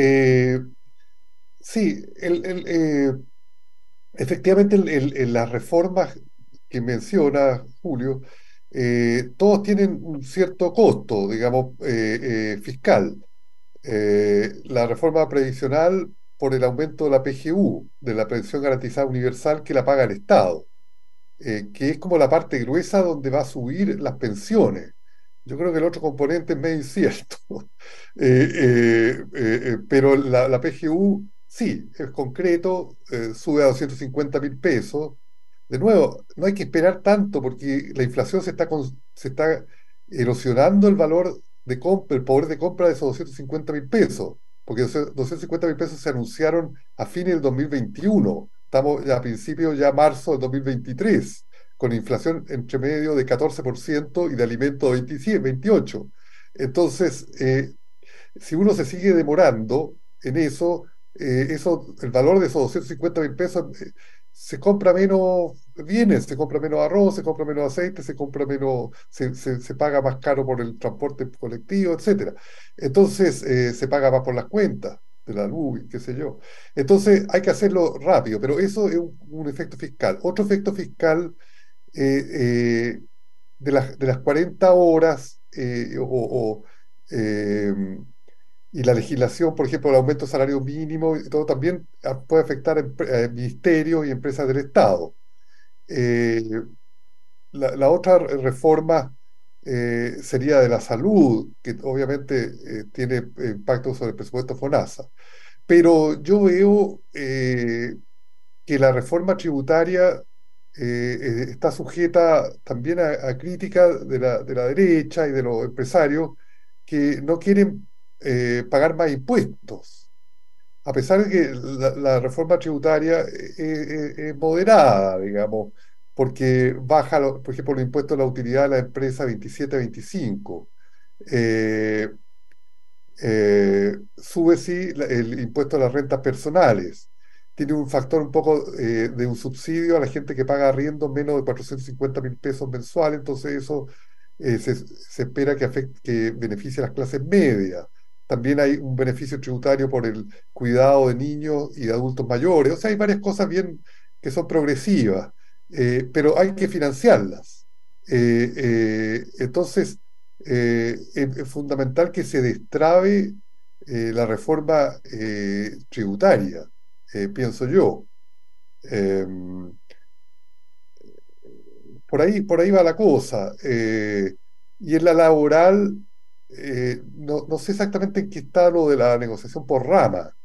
sí, efectivamente las reformas que menciona Julio, todos tienen un cierto costo, digamos, fiscal. La reforma previsional por el aumento de la PGU, de la Pensión Garantizada Universal, que la paga el Estado, que es como la parte gruesa donde va a subir las pensiones. Yo creo que el otro componente es medio incierto. Pero la PGU sí, es concreto, sube a 250.000 pesos. De nuevo, no hay que esperar tanto porque la inflación se está erosionando el valor de compra, el poder de compra de esos 250.000 pesos, porque esos 250.000 pesos se anunciaron a fines del 2021. Estamos ya a principios, ya marzo del 2023, con inflación entre medio de 14% y de alimentos de 27, 28. Entonces, si uno se sigue demorando en eso, el valor de esos 250.000 pesos se compra menos bienes, se compra menos arroz, se compra menos aceite, se paga más caro por el transporte colectivo, etcétera. Entonces, se paga más por las cuentas de la luz, qué sé yo. Entonces, hay que hacerlo rápido, pero eso es un efecto fiscal. Otro efecto fiscal eh, eh, de las 40 horas eh, y la legislación, por ejemplo, el aumento del salario mínimo y todo también puede afectar a ministerios y empresas del Estado. Eh, la otra reforma sería de la salud, que obviamente tiene impacto sobre el presupuesto FONASA. Pero yo veo que la reforma tributaria está sujeta también a críticas de la derecha y de los empresarios que no quieren pagar más impuestos, a pesar de que la reforma tributaria es moderada, digamos, porque baja, por ejemplo, los impuestos a la utilidad de la empresa 27 a 25. Eh, Sube sí el impuesto a las rentas personales. Tiene un factor un poco de un subsidio a la gente que paga arriendo menos de 450.000 pesos mensuales, entonces eso se espera que beneficie a las clases medias. También hay un beneficio tributario por el cuidado de niños y de adultos mayores. O sea, hay varias cosas bien que son progresivas, pero hay que financiarlas. Entonces, es fundamental que se destrabe la reforma tributaria, pienso yo. Em, por ahí va la cosa. Y en la laboral, no sé exactamente en qué está lo de la negociación por rama,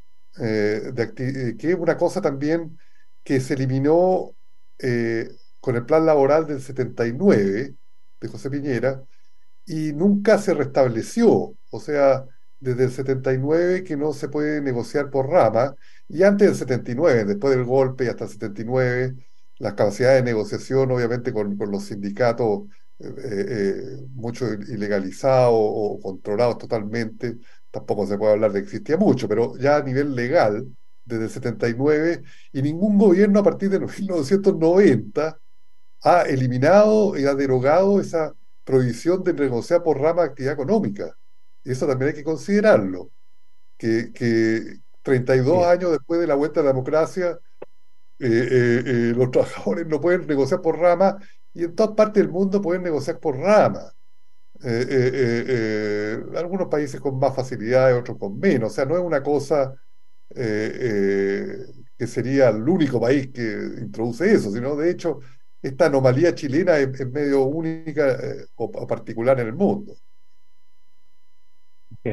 que es una cosa también que se eliminó con el plan laboral del 79 de José Piñera, y nunca se restableció. O sea, desde el 79 que no se puede negociar por rama, y antes del 79, después del golpe y hasta el 79, las capacidades de negociación, obviamente con los sindicatos, mucho ilegalizados o controlados totalmente, tampoco se puede hablar de que existía mucho, pero ya a nivel legal, desde el 79, y ningún gobierno a partir de 1990 ha eliminado y ha derogado esa prohibición de negociar por rama de actividad económica. Y eso también hay que considerarlo, que Sí, 32 años después de la vuelta a la democracia, los trabajadores no pueden negociar por rama y en todas partes del mundo pueden negociar por rama. Algunos países con más facilidades, otros con menos. O sea, no es una cosa que sería el único país que introduce eso, sino de hecho esta anomalía chilena es medio única o particular en el mundo. sí.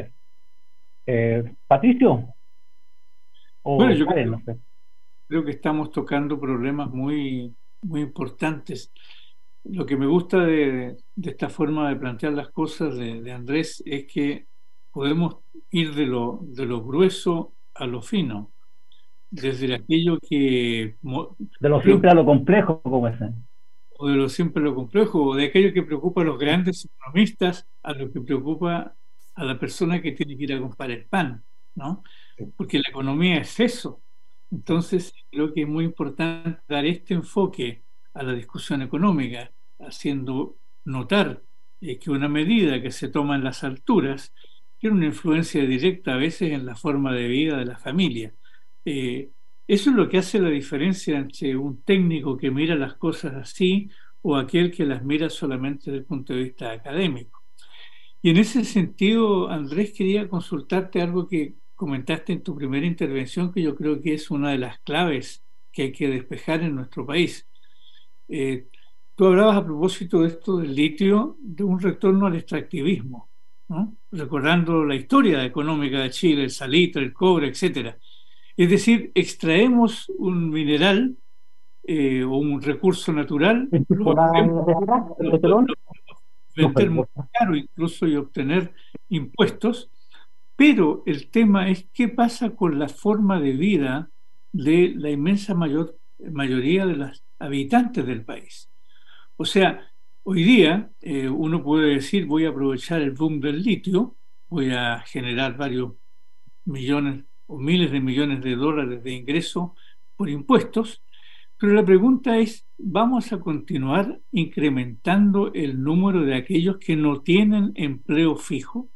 Patricio Bueno, o yo Karen, no sé. creo que estamos tocando problemas muy importantes. Lo que me gusta de esta forma de plantear las cosas de Andrés es que podemos ir de lo grueso a lo fino, desde aquello que, De lo simple a lo complejo, como es. o de lo simple a lo complejo, o de aquello que preocupa a los grandes economistas, a lo que preocupa a la persona que tiene que ir a comprar el pan, ¿no? Porque la economía es eso. Entonces, creo que es muy importante dar este enfoque a la discusión económica, haciendo notar que una medida que se toma en las alturas tiene una influencia directa a veces en la forma de vida de la familia. Eh, Eso es lo que hace la diferencia entre un técnico que mira las cosas así o aquel que las mira solamente desde el punto de vista académico. Y en ese sentido, Andrés, quería consultarte algo que comentaste en tu primera intervención, que yo creo que es una de las claves que hay que despejar en nuestro país. Eh, Tú hablabas a propósito de esto del litio, de un retorno al extractivismo, ¿no? Recordando la historia económica de Chile, el salitre, el cobre, etcétera. Es decir, extraemos un mineral o un recurso natural, ¿En lo temporada vendemos, de lo petróleo? No, vender muy caro incluso y obtener impuestos, pero el tema es qué pasa con la forma de vida de la mayoría de los habitantes del país. O sea, hoy día uno puede decir voy a aprovechar el boom del litio, voy a generar varios millones o miles de millones de dólares de ingreso por impuestos, pero la pregunta es, ¿vamos a continuar incrementando el número de aquellos que no tienen empleo fijo?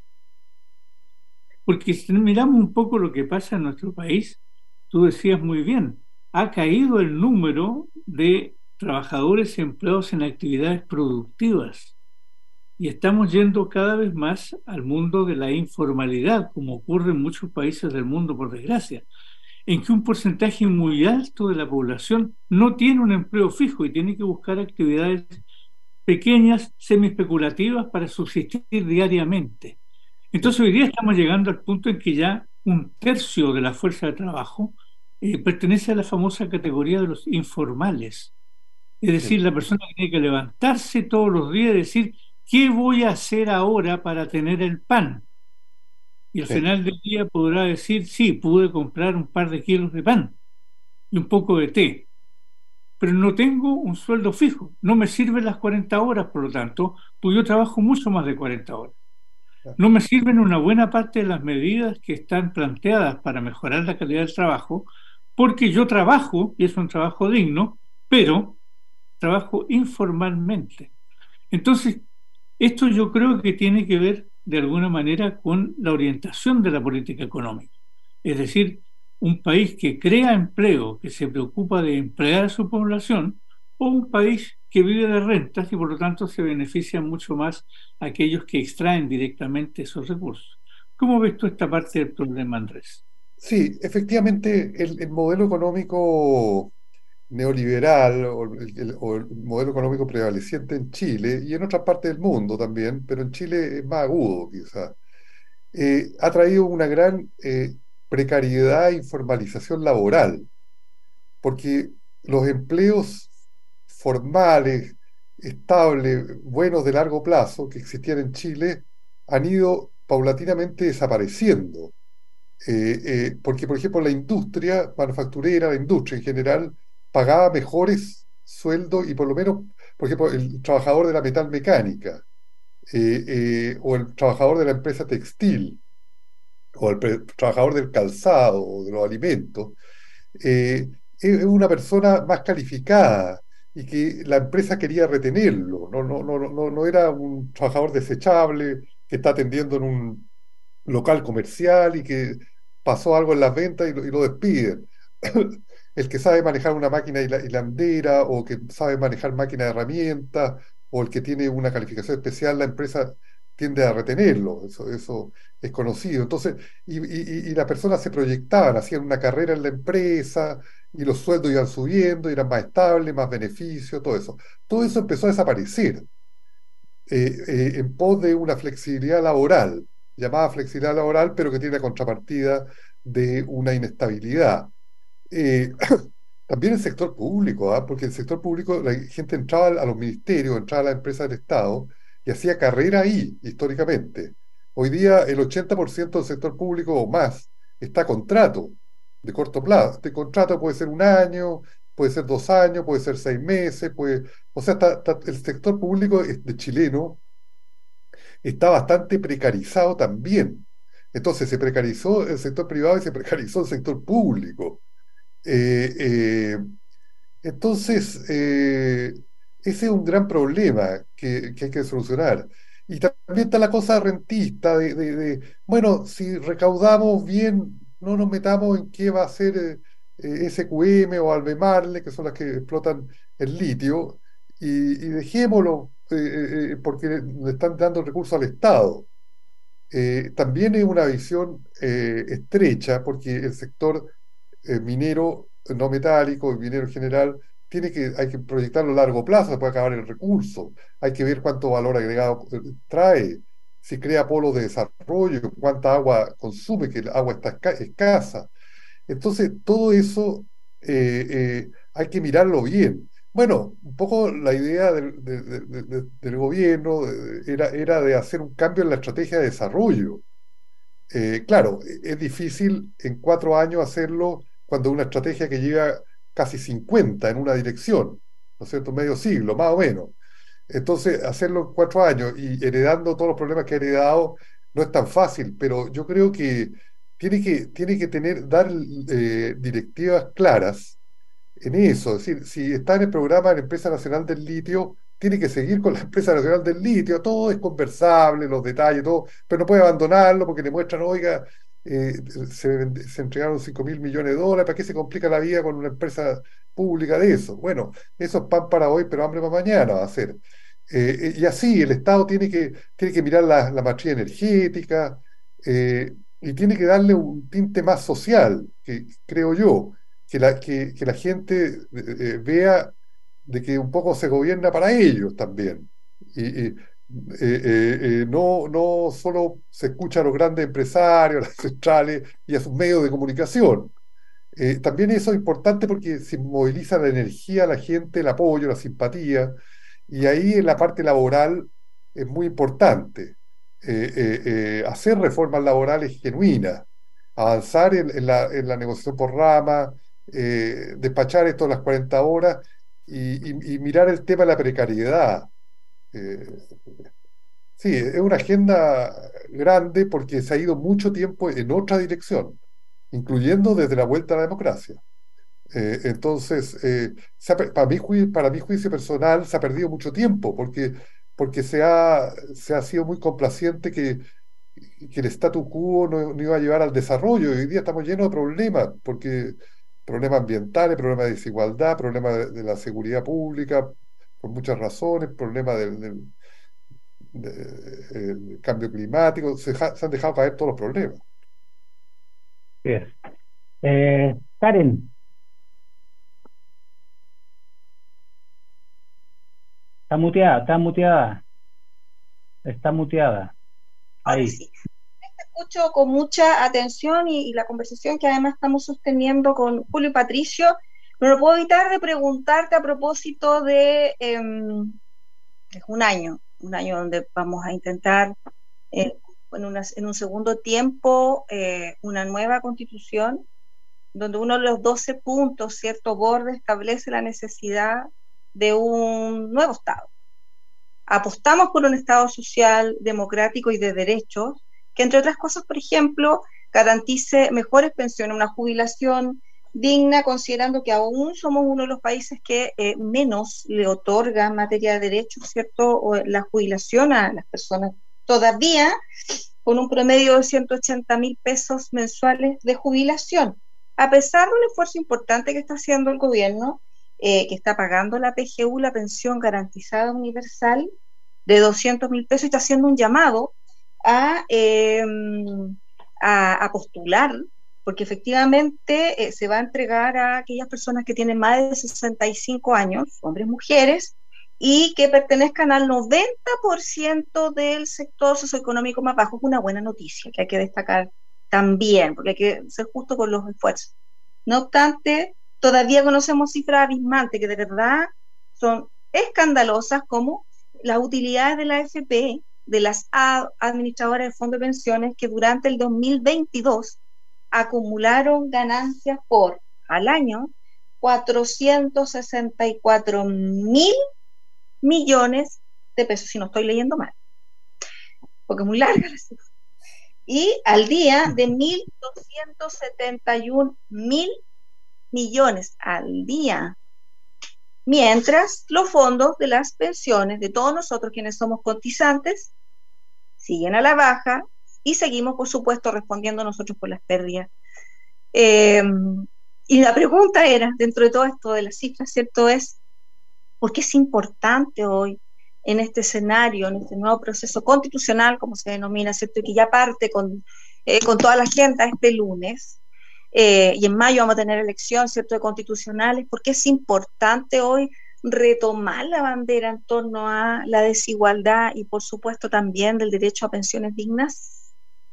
Porque si miramos un poco lo que pasa en nuestro país, tú decías muy bien, ha caído el número de trabajadores empleados en actividades productivas y estamos yendo cada vez más al mundo de la informalidad, como ocurre en muchos países del mundo, por desgracia, en que un porcentaje muy alto de la población no tiene un empleo fijo y tiene que buscar actividades pequeñas, semi-especulativas para subsistir diariamente. Entonces hoy día estamos llegando al punto en que ya un tercio de la fuerza de trabajo pertenece a la famosa categoría de los informales. Es decir, la persona que tiene que levantarse todos los días y decir, ¿qué voy a hacer ahora para tener el pan? Y al Sí, final del día podrá decir, sí, pude comprar un par de kilos de pan y un poco de té, pero no tengo un sueldo fijo. No me sirven las 40 horas, por lo tanto, pues yo trabajo mucho más de 40 horas. No me sirven una buena parte de las medidas que están planteadas para mejorar la calidad del trabajo, porque yo trabajo, y es un trabajo digno, pero trabajo informalmente. Entonces, esto yo creo que tiene que ver de alguna manera con la orientación de la política económica. Es decir, un país que crea empleo, que se preocupa de emplear a su población, o un país que vive de rentas y por lo tanto se benefician mucho más aquellos que extraen directamente esos recursos. ¿Cómo ves tú esta parte del problema, Andrés? sí, efectivamente el modelo económico neoliberal o el modelo económico prevaleciente en Chile y en otras partes del mundo también, pero en Chile es más agudo quizás, ha traído una gran precariedad e informalización laboral, porque los empleos formales, estables, buenos de largo plazo que existían en Chile han ido paulatinamente desapareciendo. Porque, por ejemplo, la industria manufacturera, la industria en general, pagaba mejores sueldos y por lo menos, por ejemplo, el trabajador de la metalmecánica o el trabajador de la empresa textil o el trabajador del calzado o de los alimentos, es una persona más calificada y que la empresa quería retenerlo. No era un trabajador desechable que está atendiendo en un local comercial y que pasó algo en las ventas y lo despiden. El que sabe manejar una máquina hilandera o que sabe manejar máquina de herramientas o el que tiene una calificación especial, la empresa tiende a retenerlo, eso es conocido. Entonces, y las personas se proyectaban, hacían una carrera en la empresa y los sueldos iban subiendo, y eran más estables, más beneficios, todo eso. Todo eso empezó a desaparecer en pos de una flexibilidad laboral, llamada flexibilidad laboral, pero que tiene la contrapartida de una inestabilidad. Eh, También el sector público, ¿ah? Porque el sector público, la gente entraba a los ministerios, entraba a las empresas del Estado y hacía carrera ahí, históricamente. Hoy día el 80% del sector público o más está a contrato de corto plazo. Este contrato puede ser un año, puede ser 2 años, puede ser 6 meses, o sea, el sector público de chileno está bastante precarizado también. Entonces se precarizó el sector privado y se precarizó el sector público. Eh, eh, entonces, ese es un gran problema que hay que solucionar. Y también está la cosa rentista bueno, si recaudamos bien, no nos metamos en qué va a ser SQM o Albemarle, que son las que explotan el litio, y dejémoslo, porque le están dando recursos al Estado. También es una visión estrecha, porque el sector minero no metálico, el minero en general, hay que proyectarlo a largo plazo, se puede acabar el recurso, hay que ver cuánto valor agregado trae, si crea polos de desarrollo, cuánta agua consume, que el agua está escasa. Entonces, todo eso hay que mirarlo bien. Bueno, un poco la idea del gobierno era de hacer un cambio en la estrategia de desarrollo. Claro, es difícil en 4 años hacerlo cuando una estrategia que lleva casi 50 en una dirección, ¿no es cierto? Medio siglo, más o menos. Entonces, hacerlo en 4 años y heredando todos los problemas que ha heredado no es tan fácil, pero yo creo que tiene que dar directivas claras en eso. Es decir, si está en el programa de la Empresa Nacional del Litio, tiene que seguir con la Empresa Nacional del Litio, todo es conversable, los detalles, todo, pero no puede abandonarlo porque le muestran, oiga, se entregaron 5.000 millones de dólares, ¿para qué se complica la vida con una empresa pública de eso? Bueno, eso es pan para hoy, pero hambre para mañana va a ser. Y así, el Estado tiene que mirar la matriz energética y tiene que darle un tinte más social, que creo yo que la gente vea de que un poco se gobierna para ellos también. No solo se escucha a los grandes empresarios, a las centrales y a sus medios de comunicación. También eso es importante porque se moviliza la energía, la gente, el apoyo, la simpatía, y ahí en la parte laboral es muy importante hacer reformas laborales genuinas, avanzar en la negociación por rama, despachar esto a las 40 horas y mirar el tema de la precariedad. Eh, sí, es una agenda grande porque se ha ido mucho tiempo en otra dirección, incluyendo desde la vuelta a la democracia. Entonces, para mi juicio personal, se ha perdido mucho tiempo porque se ha sido muy complaciente que el statu quo no iba a llevar al desarrollo. Y hoy día estamos llenos de problemas, porque problemas ambientales, problemas de desigualdad, problemas de la seguridad pública, por muchas razones, problemas del cambio climático, se han dejado caer todos los problemas. Bien. Karen, está muteada. Ahora Ahí. sí. Te escucho con mucha atención y la conversación que además estamos sosteniendo con Julio y Patricio. No lo puedo evitar de preguntarte a propósito de es un año donde vamos a intentar eh, en un segundo tiempo una nueva constitución donde uno de los 12 puntos, cierto borde, establece la necesidad de un nuevo Estado. Apostamos por un Estado social, democrático y de derechos, que entre otras cosas, por ejemplo, garantice mejores pensiones, una jubilación digna, considerando que aún somos uno de los países que menos le otorga en materia de derechos, ¿cierto? O la jubilación a las personas. Todavía con un promedio de 180.000 pesos mensuales de jubilación, a pesar de un esfuerzo importante que está haciendo el gobierno, que está pagando la PGU, la pensión garantizada universal, de 200.000 pesos, y está haciendo un llamado a, a postular, porque efectivamente se va a entregar a aquellas personas que tienen más de 65 años, hombres, mujeres, y que pertenezcan al 90% del sector socioeconómico más bajo. Es una buena noticia que hay que destacar también, porque hay que ser justo con los esfuerzos. No obstante, todavía conocemos cifras abismantes que de verdad son escandalosas, como las utilidades de la AFP, de las administradoras de fondos de pensiones, que durante el 2022 acumularon ganancias por, al año, 464.000 millones de pesos, si no estoy leyendo mal, porque es muy larga la cifra. Y al día de 1.271.000 millones al día, mientras los fondos de las pensiones de todos nosotros quienes somos cotizantes siguen a la baja y seguimos, por supuesto, respondiendo nosotros por las pérdidas. Y la pregunta era, dentro de todo esto de las cifras, ¿cierto? Es, ¿por qué es importante hoy, en este escenario, en este nuevo proceso constitucional, como se denomina, ¿cierto? Y que ya parte con toda la agenda este lunes, y en mayo vamos a tener elección, ¿cierto?, de constitucionales. ¿Por qué es importante hoy retomar la bandera en torno a la desigualdad y, por supuesto, también del derecho a pensiones dignas?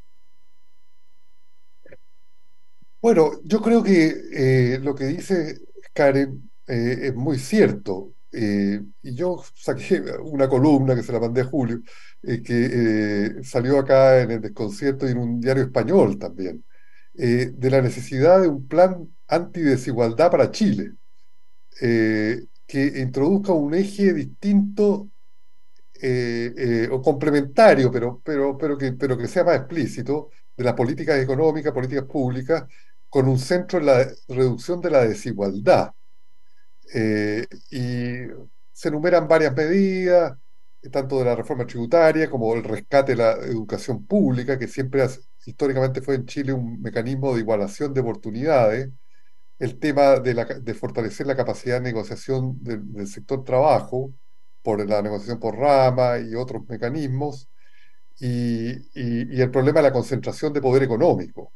Bueno, yo creo que lo que dice Karen es muy cierto. Y yo saqué una columna que se la mandé a Julio, que salió acá en el Desconcierto y en un diario español también, de la necesidad de un plan antidesigualdad para Chile, que introduzca un eje distinto o complementario, pero que sea más explícito, de las políticas económicas, políticas públicas, con un centro en la reducción de la desigualdad. Y se enumeran varias medidas, tanto de la reforma tributaria como el rescate de la educación pública, que siempre históricamente fue en Chile un mecanismo de igualación de oportunidades, el tema de fortalecer la capacidad de negociación del sector trabajo, por la negociación por rama y otros mecanismos, y el problema de la concentración de poder económico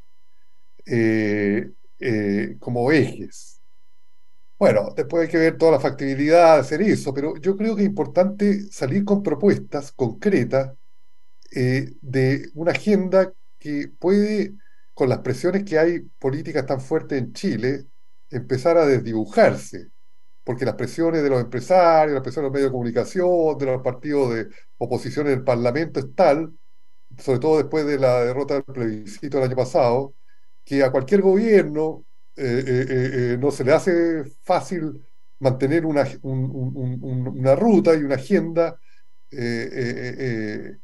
como ejes. Bueno, después hay que ver toda la factibilidad de hacer eso, pero yo creo que es importante salir con propuestas concretas de una agenda que puede, con las presiones que hay políticas tan fuertes en Chile, empezar a desdibujarse, porque las presiones de los empresarios, las presiones de los medios de comunicación, de los partidos de oposición en el Parlamento es tal, sobre todo después de la derrota del plebiscito del año pasado, que a cualquier gobierno no se le hace fácil mantener una ruta y una agenda eh, eh,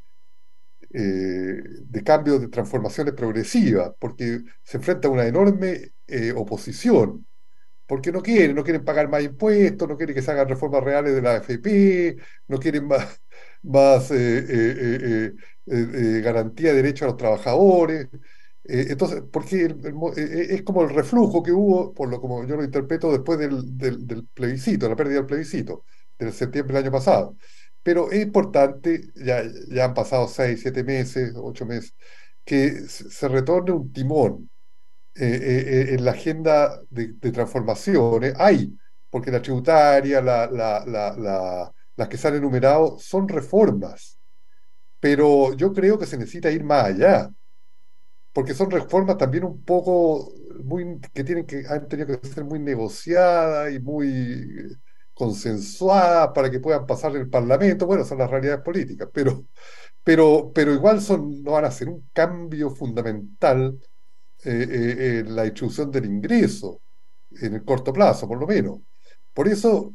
de cambios, de transformaciones progresivas, porque se enfrenta a una enorme oposición, porque no quieren pagar más impuestos, no quieren que se hagan reformas reales de la AFP, no quieren más garantía de derechos a los trabajadores. Entonces, porque es como el reflujo que hubo, como yo lo interpreto, después del plebiscito, la pérdida del plebiscito, del septiembre del año pasado. Pero es importante, ya han pasado 6, 7 meses, 8 meses, que se retorne un timón en la agenda de transformaciones. Hay, porque la tributaria, las que se han enumerado, son reformas, pero yo creo que se necesita ir más allá, porque son reformas también un poco que han tenido que ser muy negociadas y muy consensuadas para que puedan pasar el Parlamento. Bueno, son las realidades políticas, pero igual no van a ser un cambio fundamental en la distribución del ingreso en el corto plazo, por lo menos. Por eso,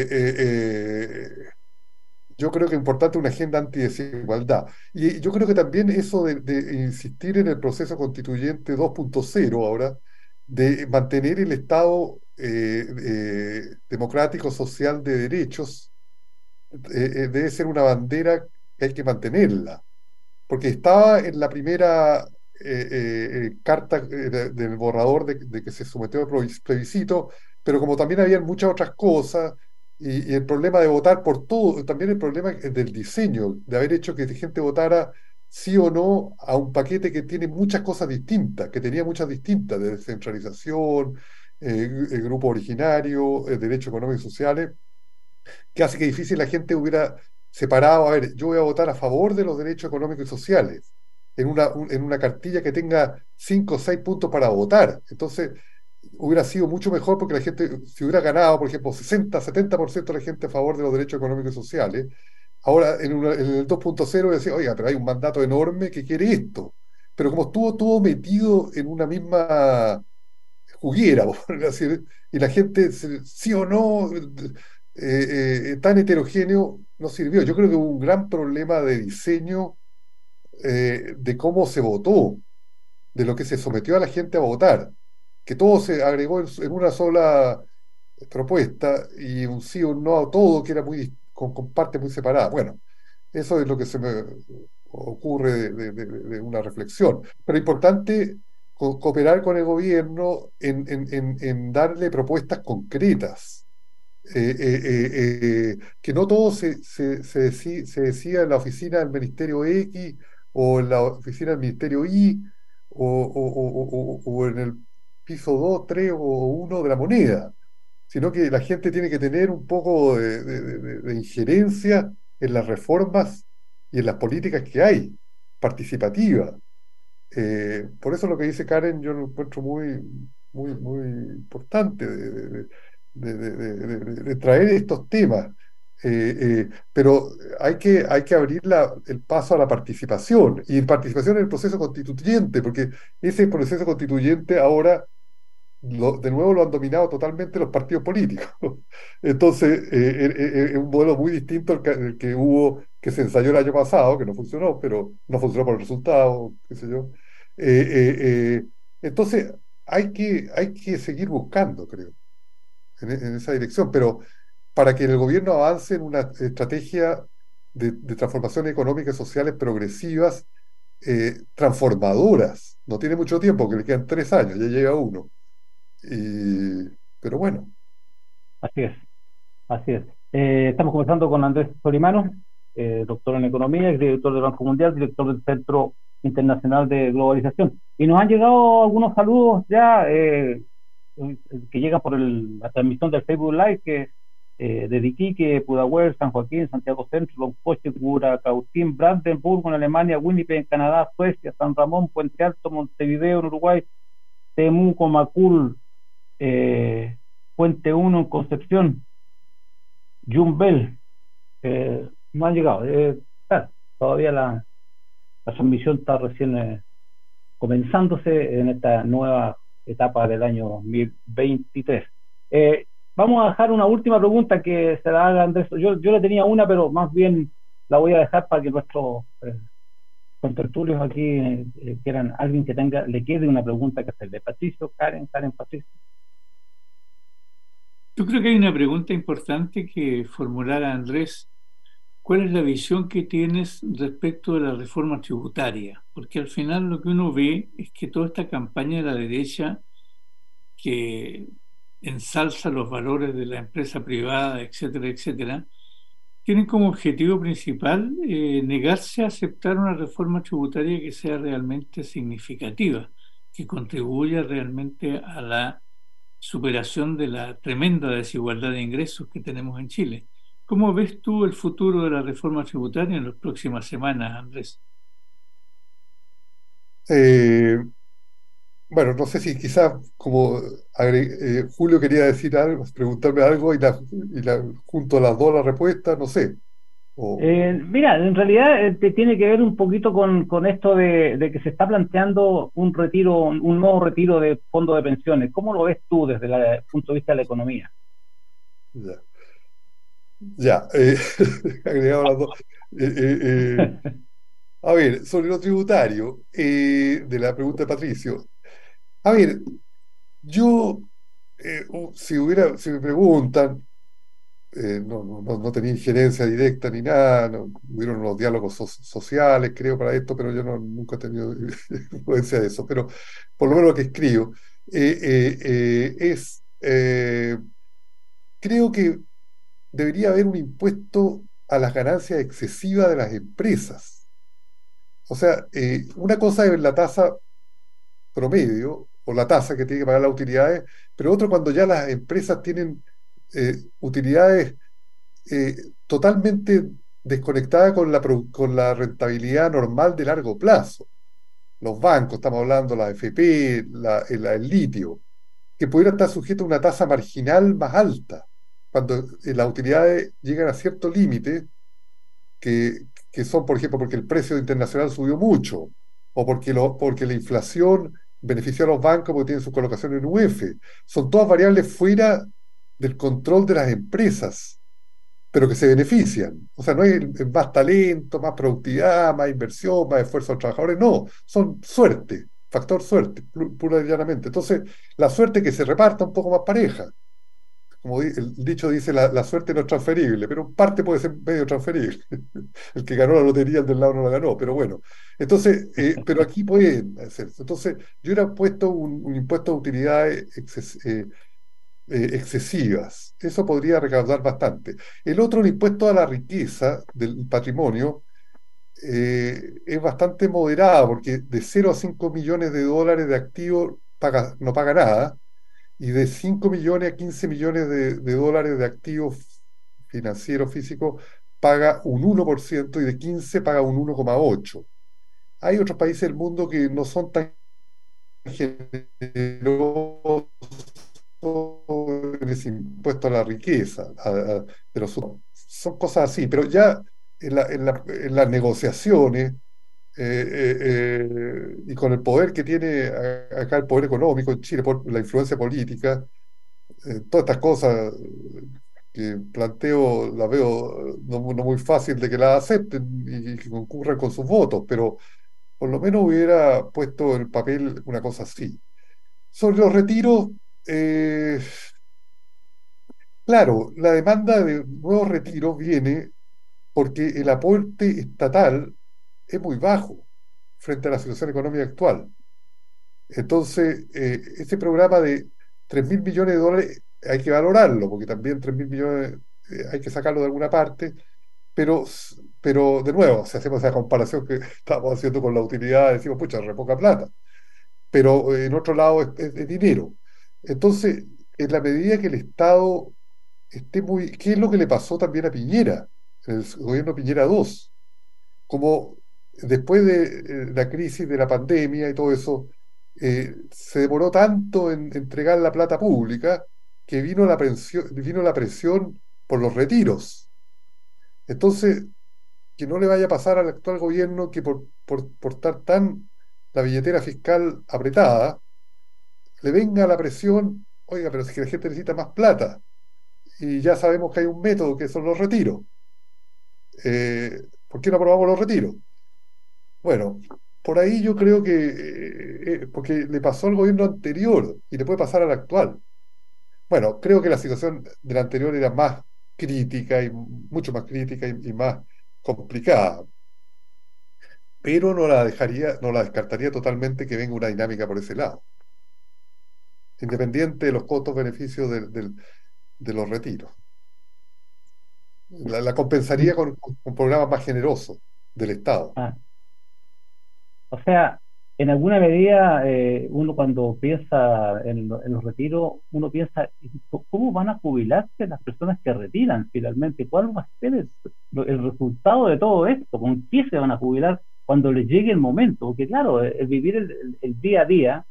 yo creo que es importante una agenda antidesigualdad. Y yo creo que también eso de insistir en el proceso constituyente 2.0 ahora, de mantener el Estado democrático, social de derechos, debe ser una bandera que hay que mantenerla, porque estaba en la primera carta del borrador de que se sometió al plebiscito, pero como también habían muchas otras cosas, y el problema de votar por todo, también el problema del diseño, de haber hecho que la gente votara sí o no a un paquete que tiene muchas cosas distintas, que tenía muchas distintas, de descentralización, el grupo originario, derechos económicos y sociales, que hace que difícil la gente hubiera separado, a ver, yo voy a votar a favor de los derechos económicos y sociales, en una cartilla que tenga 5 o 6 puntos para votar. Entonces, hubiera sido mucho mejor porque la gente, si hubiera ganado, por ejemplo, 60-70% de la gente a favor de los derechos económicos y sociales, ahora en el 2.0 decía, oiga, pero hay un mandato enorme que quiere esto. Pero como estuvo todo metido en una misma juguera, por decir, y la gente, sí o no, tan heterogéneo, no sirvió. Yo creo que hubo un gran problema de diseño de cómo se votó, de lo que se sometió a la gente a votar, que todo se agregó en una sola propuesta y un sí o un no a todo que era con partes muy separadas. Bueno, eso es lo que se me ocurre de una reflexión. Pero es importante cooperar con el gobierno en darle propuestas concretas. Que no todo se decida en la oficina del Ministerio X o en la oficina del Ministerio Y o en el piso 2 3 o 1 de la moneda, sino que la gente tiene que tener un poco de injerencia en las reformas y en las políticas que hay, participativas. Por eso lo que dice Karen yo lo encuentro muy importante de traer estos temas. Pero hay que abrir el paso a la participación, y participación en el proceso constituyente, porque ese proceso constituyente ahora de nuevo lo han dominado totalmente los partidos políticos. Entonces, es un modelo muy distinto al que hubo, que se ensayó el año pasado, que no funcionó, pero no funcionó por el resultado, qué sé yo. Entonces, hay que seguir buscando, creo, en esa dirección, pero para que el gobierno avance en una estrategia de transformaciones económicas y sociales progresivas, transformadoras. No tiene mucho tiempo, que le quedan 3 años, ya llega uno. Pero bueno. Así es, así es. Estamos conversando con Andrés Solimano, doctor en Economía, director del Banco Mundial, director del Centro Internacional de Globalización. Y nos han llegado algunos saludos ya que llegan por la transmisión del Facebook Live, que de Iquique, Pudahuel, San Joaquín, Santiago Centro, Loncoche, Curacautín, Brandenburgo en Alemania, Winnipeg en Canadá, Suecia, San Ramón, Puente Alto, Montevideo en Uruguay, Temuco, Macul, Puente 1 en Concepción, Yumbel, no han llegado. Claro, todavía la transmisión está recién comenzándose en esta nueva etapa del año 2023. Vamos a dejar una última pregunta que se la haga Andrés. Yo le tenía una, pero más bien la voy a dejar para que nuestros contertulios aquí quieran, alguien que le quede una pregunta que hacerle. Patricio, Karen, Patricio. Yo creo que hay una pregunta importante que formular a Andrés. ¿Cuál es la visión que tienes respecto de la reforma tributaria? Porque al final lo que uno ve es que toda esta campaña de la derecha que ensalza los valores de la empresa privada, etcétera, etcétera, tienen como objetivo principal negarse a aceptar una reforma tributaria que sea realmente significativa, que contribuya realmente a la superación de la tremenda desigualdad de ingresos que tenemos en Chile. ¿Cómo ves tú el futuro de la reforma tributaria en las próximas semanas, Andrés? bueno, no sé si quizás como Julio quería decir algo, preguntarme algo y junto a las dos la respuesta, no sé. O, Mira, en realidad tiene que ver un poquito con esto de que se está planteando un retiro, un nuevo retiro de fondo de pensiones. ¿Cómo lo ves tú desde el punto de vista de la economía? ya, ya, agregado las dos. Eh, eh, a ver, sobre lo tributario, de la pregunta de Patricio. A ver, yo, si me preguntan, no tenía injerencia directa ni nada, no, hubieron los diálogos sociales, creo, para esto, pero yo nunca he tenido influencia de eso. Pero por lo menos lo que escribo creo que debería haber un impuesto a las ganancias excesivas de las empresas. O sea, una cosa es la tasa promedio o la tasa que tiene que pagar las utilidades, pero otro cuando ya las empresas tienen utilidades totalmente desconectada con la rentabilidad normal de largo plazo. Los bancos, estamos hablando, la AFP, el litio, que pudiera estar sujeto a una tasa marginal más alta, cuando las utilidades llegan a cierto límite, que son, por ejemplo, porque el precio internacional subió mucho, o porque la inflación benefició a los bancos porque tienen su colocación en UF. Son todas variables fuera del control de las empresas, pero que se benefician. O sea, no hay más talento, más productividad, más inversión, más esfuerzo de los trabajadores, no, son suerte, factor suerte, pura y llanamente. Entonces, la suerte que se reparta un poco más pareja. Como el dicho dice, la suerte no es transferible, pero en parte puede ser medio transferible. El que ganó la lotería, el del lado no la ganó, pero bueno. Entonces, pero aquí pueden hacerse. Entonces, yo hubiera puesto un impuesto de utilidades excesivas. Eso podría recaudar bastante. El otro, el impuesto a la riqueza del patrimonio, es bastante moderado, porque de 0 a 5 millones de dólares de activos no paga nada, y de 5 millones a 15 millones de dólares de activos financieros físicos paga un 1%, y de 15 paga un 1,8%. Hay otros países del mundo que no son tan generosos en ese impuesto a la riqueza, pero son cosas así. Pero ya en las negociaciones, y con el poder que tiene acá, el poder económico en Chile, por la influencia política, todas estas cosas que planteo las veo no muy fácil de que las acepten y que concurran con sus votos, pero por lo menos hubiera puesto en el papel una cosa así. Sobre los retiros, eh, claro, la demanda de nuevos retiros viene porque el aporte estatal es muy bajo frente a la situación económica actual. Entonces, este programa de 3.000 millones de dólares hay que valorarlo, porque también 3.000 millones hay que sacarlo de alguna parte, pero de nuevo, si hacemos esa comparación que estamos haciendo con la utilidad, decimos, pucha, re poca plata, pero en otro lado es dinero. Entonces, en la medida que el Estado esté muy... ¿Qué es lo que le pasó también a Piñera, en el gobierno Piñera 2? Como después de la crisis de la pandemia y todo eso, se demoró tanto en entregar la plata pública que vino la presión por los retiros. Entonces, que no le vaya a pasar al actual gobierno que por estar tan la billetera fiscal apretada, le venga la presión, oiga, pero si que la gente necesita más plata, y ya sabemos que hay un método que son los retiros. ¿Por qué no aprobamos los retiros? Bueno, por ahí yo creo que, porque le pasó al gobierno anterior y le puede pasar al actual. Bueno, creo que la situación del anterior era más crítica y mucho más crítica y más complicada, pero no la descartaría totalmente que venga una dinámica por ese lado, independiente de los costos-beneficios de los retiros. La compensaría con programas más generosos del Estado. Ah, o sea, en alguna medida, uno cuando piensa en los retiros, uno piensa, ¿cómo van a jubilarse las personas que retiran finalmente? ¿Cuál va a ser el resultado de todo esto? ¿Con qué se van a jubilar cuando les llegue el momento? Porque claro, el vivir el día a día,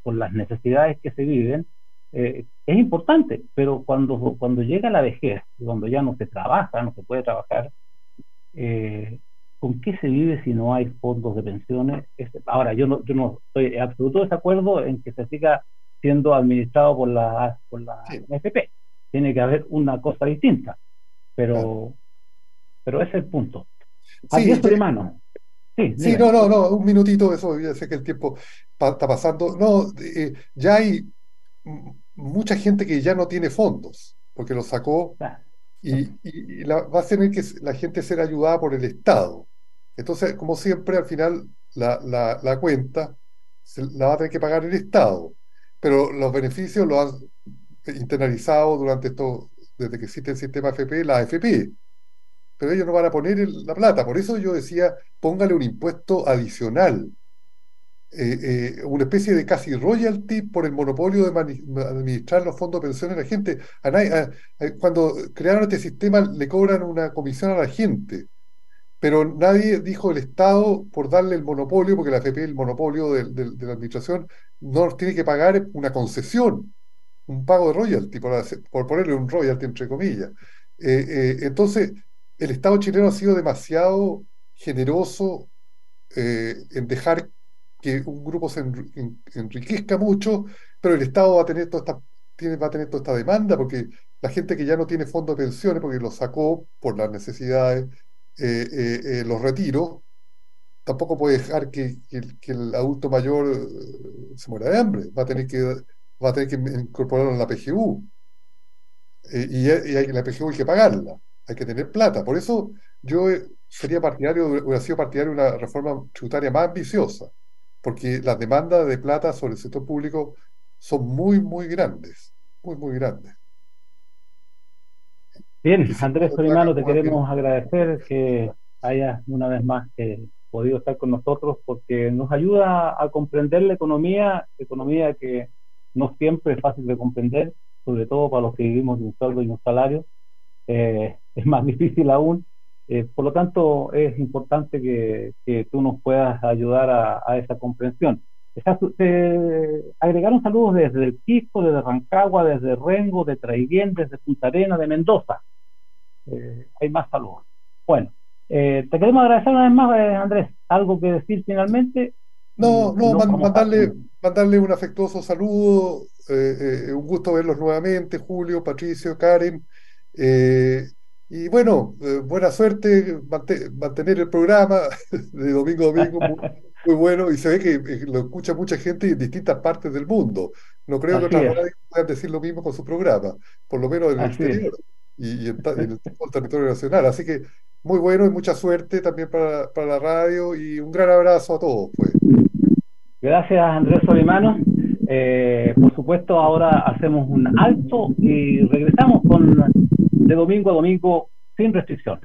por las necesidades que se viven, es importante, pero cuando llega la vejez, cuando ya no se trabaja, no se puede trabajar, ¿con qué se vive si no hay fondos de pensiones? Ahora, yo no estoy en absoluto desacuerdo en que se siga siendo administrado por la Sí. AFP. Tiene que haber una cosa distinta, pero ese es el punto. Sí, hermano. Sí, sí, dime. no, un minutito, eso, ya sé que el tiempo está pasando. No, ya hay mucha gente que ya no tiene fondos, porque los sacó Ah, y va a tener que la gente ser ayudada por el Estado. Entonces, como siempre, al final la cuenta la va a tener que pagar el Estado, pero los beneficios los han internalizado desde que existe el sistema AFP, la AFP, pero ellos no van a poner la plata. Por eso yo decía, póngale un impuesto adicional, una especie de casi royalty por el monopolio de administrar los fondos de pensiones de la gente. Cuando crearon este sistema le cobran una comisión a la gente, pero nadie dijo el Estado por darle el monopolio, porque la AFP, el monopolio de la administración, no tiene que pagar una concesión, un pago de royalty, por ponerle un royalty entre comillas. Entonces, el Estado chileno ha sido demasiado generoso en dejar que un grupo se enriquezca mucho, pero el Estado va a tener toda esta demanda, porque la gente que ya no tiene fondo de pensiones, porque lo sacó por las necesidades, los retiros, tampoco puede dejar que el adulto mayor se muera de hambre, va a tener que incorporarlo en la PGU, la PGU hay que pagarla, hay que tener plata. Por eso yo hubiera sido partidario de una reforma tributaria más ambiciosa, porque las demandas de plata sobre el sector público son muy, muy grandes, muy, muy grandes. Bien, Y si Andrés no Solimano, te trabajan más queremos agradecer que hayas una vez más podido estar con nosotros, porque nos ayuda a comprender la economía que no siempre es fácil de comprender, sobre todo para los que vivimos de un sueldo y un salario, es más difícil aún. Por lo tanto, es importante que tú nos puedas ayudar a esa comprensión. Agregaron saludos desde el Pisco, desde Rancagua, desde Rengo, de Traiguén, desde Punta Arenas, de Mendoza. Hay más saludos. Bueno, te queremos agradecer una vez más, Andrés. ¿Algo que decir finalmente? Mandarle un afectuoso saludo, un gusto verlos nuevamente, Julio, Patricio, Karen, y bueno, buena suerte, mantener el programa de domingo a domingo, muy bueno, y se ve que lo escucha mucha gente en distintas partes del mundo. No creo que Así otras es. radios puedan decir lo mismo con su programa, por lo menos en el Así es. exterior y en el territorio nacional. Así que muy bueno y mucha suerte también para la radio, y un gran abrazo a todos, pues. Gracias, Andrés Solimano. Por supuesto, ahora hacemos un alto y regresamos con De Domingo a Domingo sin restricción.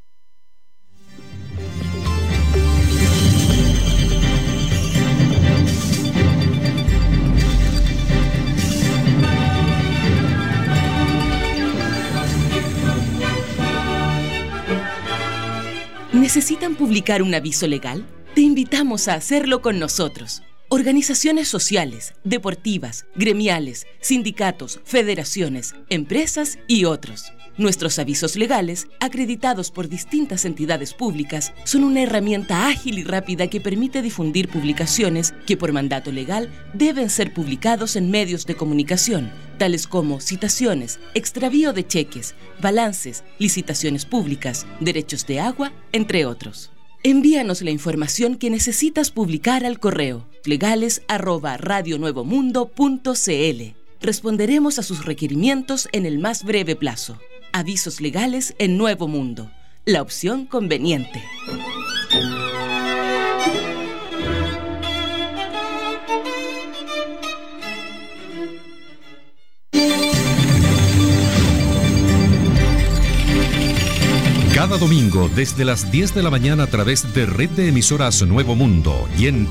¿Necesitan publicar un aviso legal? Te invitamos a hacerlo con nosotros. Organizaciones sociales, deportivas, gremiales, sindicatos, federaciones, empresas y otros. Nuestros avisos legales, acreditados por distintas entidades públicas, son una herramienta ágil y rápida que permite difundir publicaciones que por mandato legal deben ser publicados en medios de comunicación, tales como citaciones, extravío de cheques, balances, licitaciones públicas, derechos de agua, entre otros. Envíanos la información que necesitas publicar al correo legales@radionuevomundo.cl. Responderemos a sus requerimientos en el más breve plazo. Avisos legales en Nuevo Mundo, la opción conveniente. Cada domingo desde las 10 de la mañana a través de Red de Emisoras Nuevo Mundo y en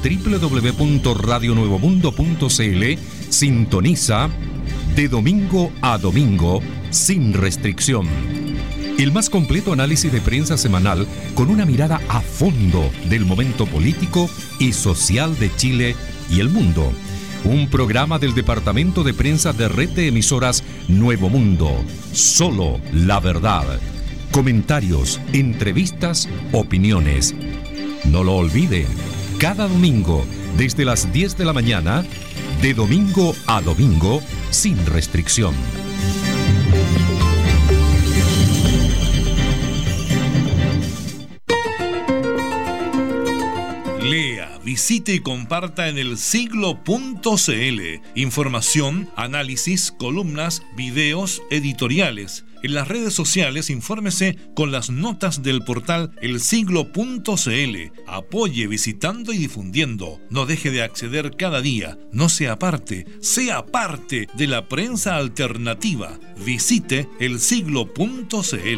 www.radionuevomundo.cl sintoniza De Domingo a Domingo sin restricción. El más completo análisis de prensa semanal con una mirada a fondo del momento político y social de Chile y el mundo. un programa del Departamento de Prensa de Red de Emisoras Nuevo Mundo. Solo la verdad. Comentarios, entrevistas, opiniones. No lo olvide, cada domingo, desde las 10 de la mañana, de domingo a domingo, sin restricción. Lea, visite y comparta en elsiglo.cl. Información, análisis, columnas, videos, editoriales. En las redes sociales, infórmese con las notas del portal elsiglo.cl. Apoye visitando y difundiendo. No deje de acceder cada día. No sea parte de la prensa alternativa. Visite elsiglo.cl.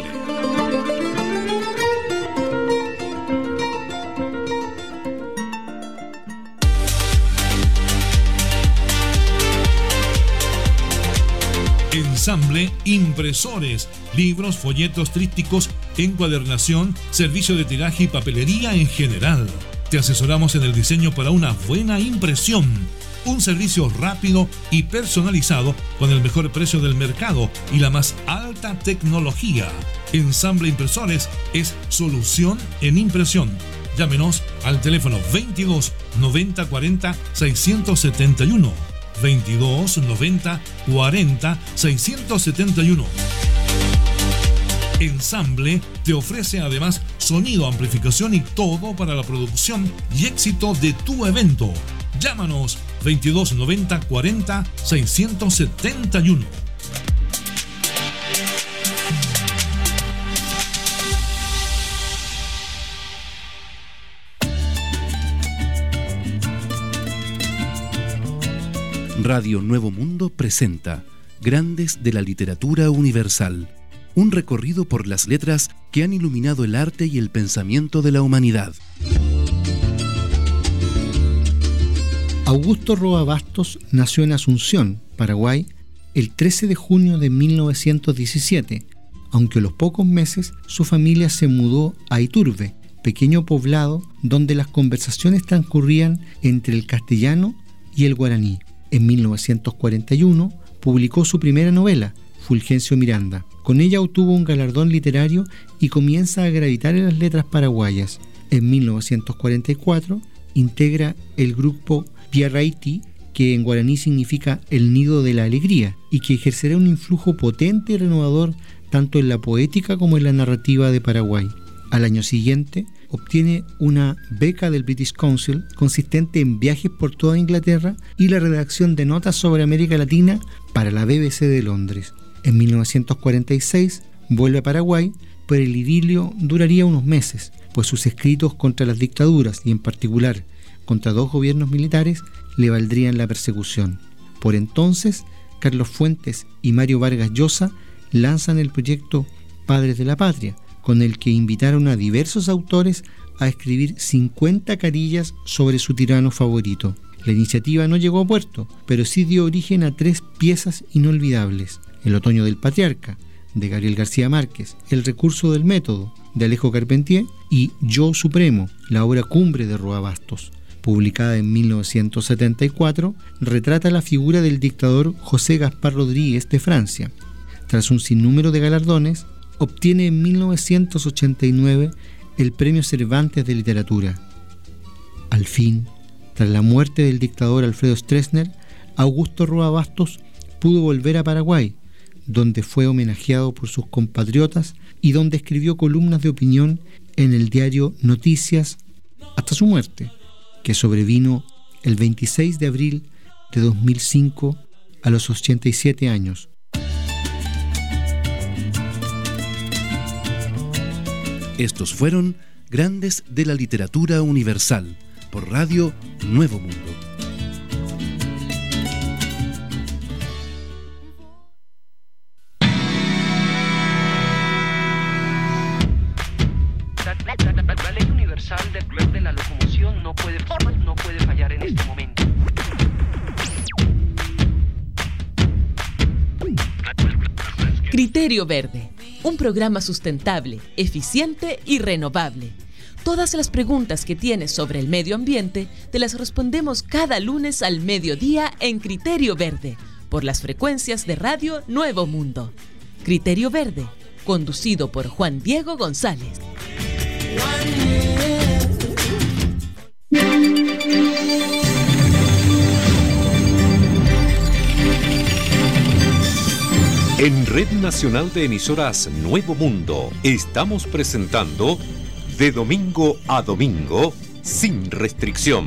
Ensamble Impresores, libros, folletos, trípticos, encuadernación, servicio de tiraje y papelería en general. Te asesoramos en el diseño para una buena impresión. Un servicio rápido y personalizado con el mejor precio del mercado y la más alta tecnología. Ensamble Impresores es solución en impresión. Llámenos al teléfono 22 90 40 671. 22 90 40 671. Ensamble te ofrece además sonido, amplificación y todo para la producción y éxito de tu evento. Llámanos 22 90 40 671. Radio Nuevo Mundo presenta Grandes de la Literatura Universal, un recorrido por las letras que han iluminado el arte y el pensamiento de la humanidad. Augusto Roa Bastos nació en Asunción, Paraguay, el 13 de junio de 1917, aunque a los pocos meses su familia se mudó a Iturbe, pequeño poblado donde las conversaciones transcurrían entre el castellano y el guaraní. En 1941 publicó su primera novela, Fulgencio Miranda. Con ella obtuvo un galardón literario y comienza a gravitar en las letras paraguayas. En 1944 integra el grupo Piarraiti, que en guaraní significa el nido de la alegría, y que ejercerá un influjo potente y renovador tanto en la poética como en la narrativa de Paraguay. Al año siguiente obtiene una beca del British Council consistente en viajes por toda Inglaterra y la redacción de notas sobre América Latina para la BBC de Londres. En 1946 vuelve a Paraguay, pero el idilio duraría unos meses, pues sus escritos contra las dictaduras y en particular contra dos gobiernos militares le valdrían la persecución. Por entonces, Carlos Fuentes y Mario Vargas Llosa lanzan el proyecto Padres de la Patria, con el que invitaron a diversos autores a escribir 50 carillas sobre su tirano favorito. La iniciativa no llegó a puerto, pero sí dio origen a 3 piezas inolvidables: El otoño del patriarca, de Gabriel García Márquez, El recurso del método, de Alejo Carpentier, y Yo Supremo, la obra cumbre de Roa Bastos. Publicada en 1974, retrata la figura del dictador José Gaspar Rodríguez de Francia. Tras un sinnúmero de galardones, obtiene en 1989 el Premio Cervantes de Literatura. Al fin, tras la muerte del dictador Alfredo Stroessner, Augusto Roa Bastos pudo volver a Paraguay, donde fue homenajeado por sus compatriotas y donde escribió columnas de opinión en el diario Noticias hasta su muerte, que sobrevino el 26 de abril de 2005 a los 87 años. Estos fueron Grandes de la Literatura Universal por Radio Nuevo Mundo. La ley universal de la locomoción no puede fallar en este momento. Criterio Verde, un programa sustentable, eficiente y renovable. Todas las preguntas que tienes sobre el medio ambiente te las respondemos cada lunes al mediodía en Criterio Verde, por las frecuencias de Radio Nuevo Mundo. Criterio Verde, conducido por Juan Diego González. En Red Nacional de Emisoras Nuevo Mundo estamos presentando De Domingo a Domingo, sin restricción.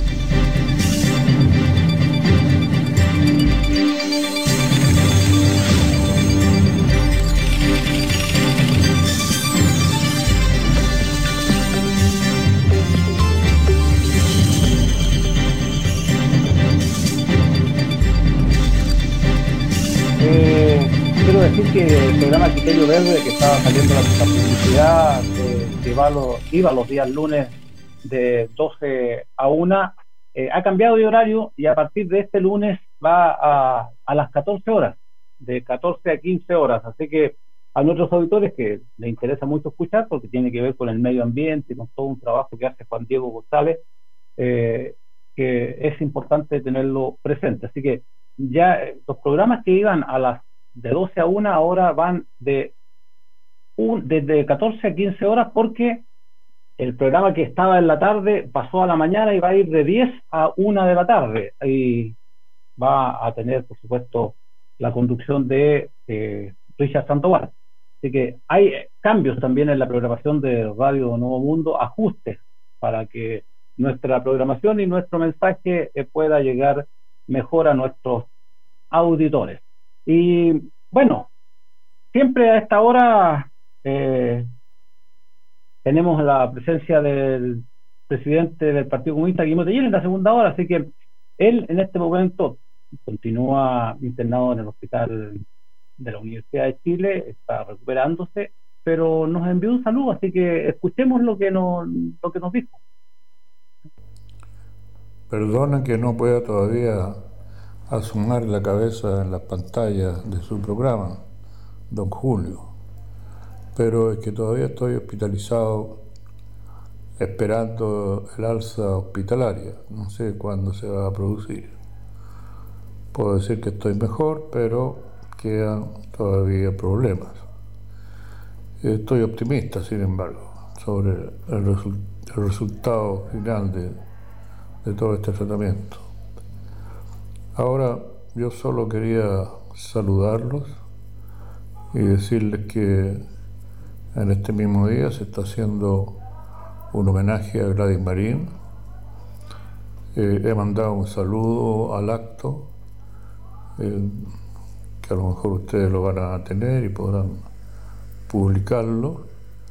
Quiero decir que el programa Criterio Verde, que estaba saliendo la publicidad, que iba los días lunes de 12 a 1, ha cambiado de horario y a partir de este lunes va a las 14 horas, de 14 a 15 horas. Así que a nuestros auditores que les interesa mucho escuchar, porque tiene que ver con el medio ambiente, con todo un trabajo que hace Juan Diego González, que es importante tenerlo presente. Así que ya los programas que iban de 12 a 1 ahora van desde 14 a 15 horas, porque el programa que estaba en la tarde pasó a la mañana y va a ir de 10 a 1 de la tarde y va a tener, por supuesto, la conducción de Richard Sandoval. Así que hay cambios también en la programación de Radio Nuevo Mundo, ajustes para que nuestra programación y nuestro mensaje pueda llegar mejor a nuestros auditores. Y bueno, siempre a esta hora tenemos la presencia del presidente del Partido Comunista, Guillermo Tellera, en la segunda hora, así que él en este momento continúa internado en el hospital de la Universidad de Chile, está recuperándose, pero nos envió un saludo, así que escuchemos lo que nos dijo. Perdona que no pueda todavía asomar la cabeza en las pantallas de su programa, don Julio, pero es que todavía estoy hospitalizado esperando el alza hospitalaria, no sé cuándo se va a producir. Puedo decir que estoy mejor, pero quedan todavía problemas. Estoy optimista, sin embargo, sobre el resultado final de todo este tratamiento. Ahora yo solo quería saludarlos y decirles que en este mismo día se está haciendo un homenaje a Gladys Marín. He mandado un saludo al acto, que a lo mejor ustedes lo van a tener y podrán publicarlo,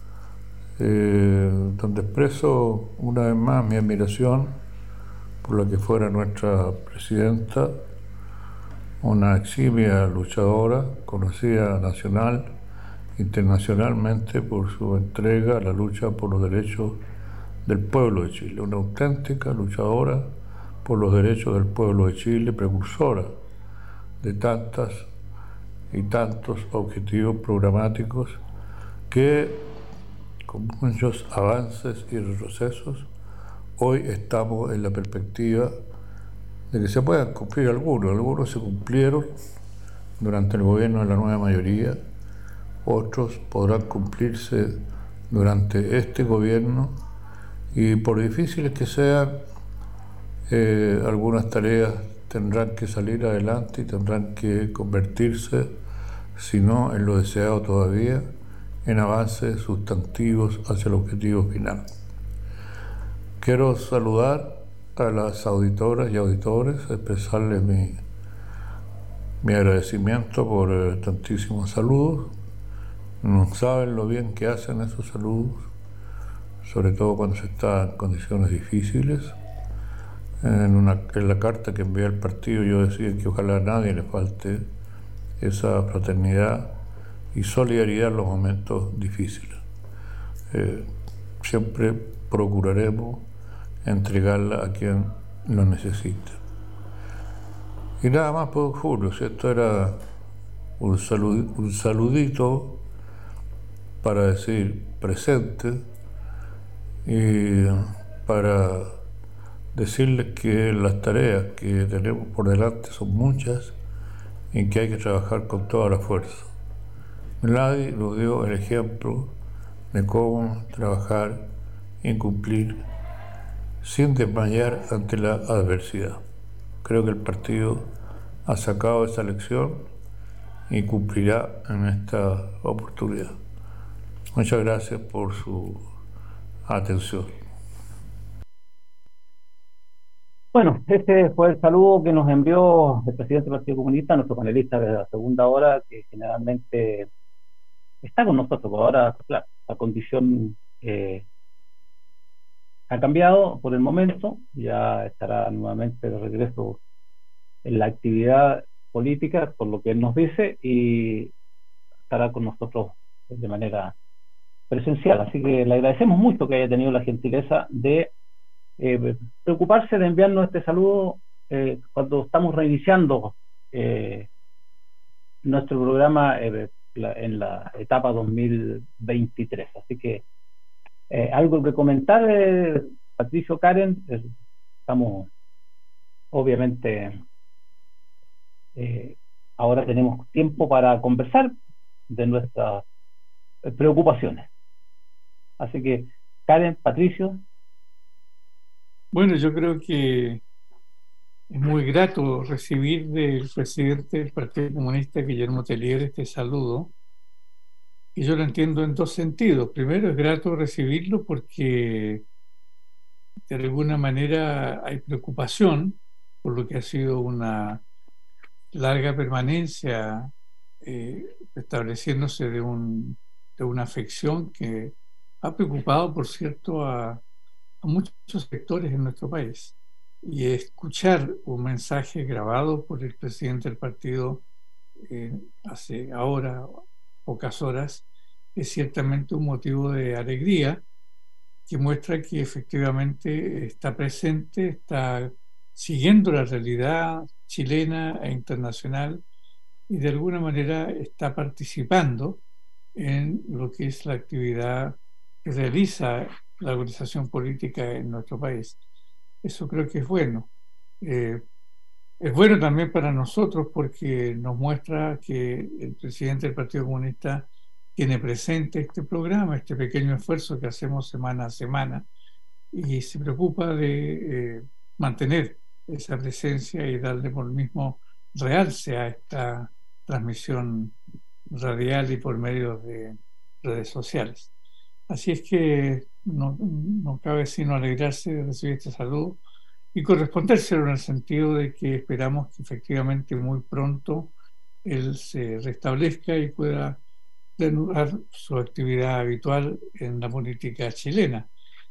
donde expreso una vez más mi admiración por la que fuera nuestra presidenta, una eximia luchadora, conocida nacional, internacionalmente por su entrega a la lucha por los derechos del pueblo de Chile, una auténtica luchadora por los derechos del pueblo de Chile, precursora de tantas y tantos objetivos programáticos que, con muchos avances y retrocesos, hoy estamos en la perspectiva de que se puedan cumplir algunos se cumplieron durante el gobierno de la nueva mayoría, otros podrán cumplirse durante este gobierno y por difíciles que sean, algunas tareas tendrán que salir adelante y tendrán que convertirse, si no en lo deseado todavía, en avances sustantivos hacia el objetivo final. Quiero saludar a las auditoras y auditores, expresarles mi agradecimiento por tantísimos saludos. No saben lo bien que hacen esos saludos, sobre todo cuando se está en condiciones difíciles. En la carta que envié al partido yo decía que ojalá a nadie le falte esa fraternidad y solidaridad en los momentos difíciles. Siempre procuraremos entregarla a quien lo necesite. Y nada más por Julio, si esto era un saludito para decir presente y para decirles que las tareas que tenemos por delante son muchas y que hay que trabajar con toda la fuerza. Mladi nos dio el ejemplo de cómo trabajar y cumplir sin desmayar ante la adversidad. Creo que el partido ha sacado esa lección y cumplirá en esta oportunidad. Muchas gracias por su atención. Bueno, este fue el saludo que nos envió el presidente del Partido Comunista, nuestro panelista de la segunda hora, que generalmente está con nosotros, porque ahora, claro, la condición ha cambiado por el momento, ya estará nuevamente de regreso en la actividad política, por lo que él nos dice, y estará con nosotros de manera presencial. Así que le agradecemos mucho que haya tenido la gentileza de preocuparse de enviarnos este saludo cuando estamos reiniciando nuestro programa en la etapa 2023. Así que algo que comentar, Patricio, Karen. Estamos obviamente ahora tenemos tiempo para conversar de nuestras preocupaciones. Así que Karen, Patricio. Bueno, yo creo que es muy grato recibir del presidente del Partido Comunista, Guillermo Tellier, este saludo, y yo lo entiendo en dos sentidos. Primero, es grato recibirlo porque de alguna manera hay preocupación por lo que ha sido una larga permanencia estableciéndose de una afección que ha preocupado, por cierto, a muchos sectores en nuestro país. Y escuchar un mensaje grabado por el presidente del partido hace ahora pocas horas es ciertamente un motivo de alegría que muestra que efectivamente está presente, está siguiendo la realidad chilena e internacional y de alguna manera está participando en lo que es la actividad que realiza la organización política en nuestro país. Eso creo que es bueno. Es bueno también para nosotros porque nos muestra que el presidente del Partido Comunista tiene presente este programa, este pequeño esfuerzo que hacemos semana a semana y se preocupa de mantener esa presencia y darle por el mismo realce a esta transmisión radial y por medio de redes sociales. Así es que no cabe sino alegrarse de recibir este saludo y correspondérselo en el sentido de que esperamos que efectivamente muy pronto él se restablezca y pueda reanudar su actividad habitual en la política chilena.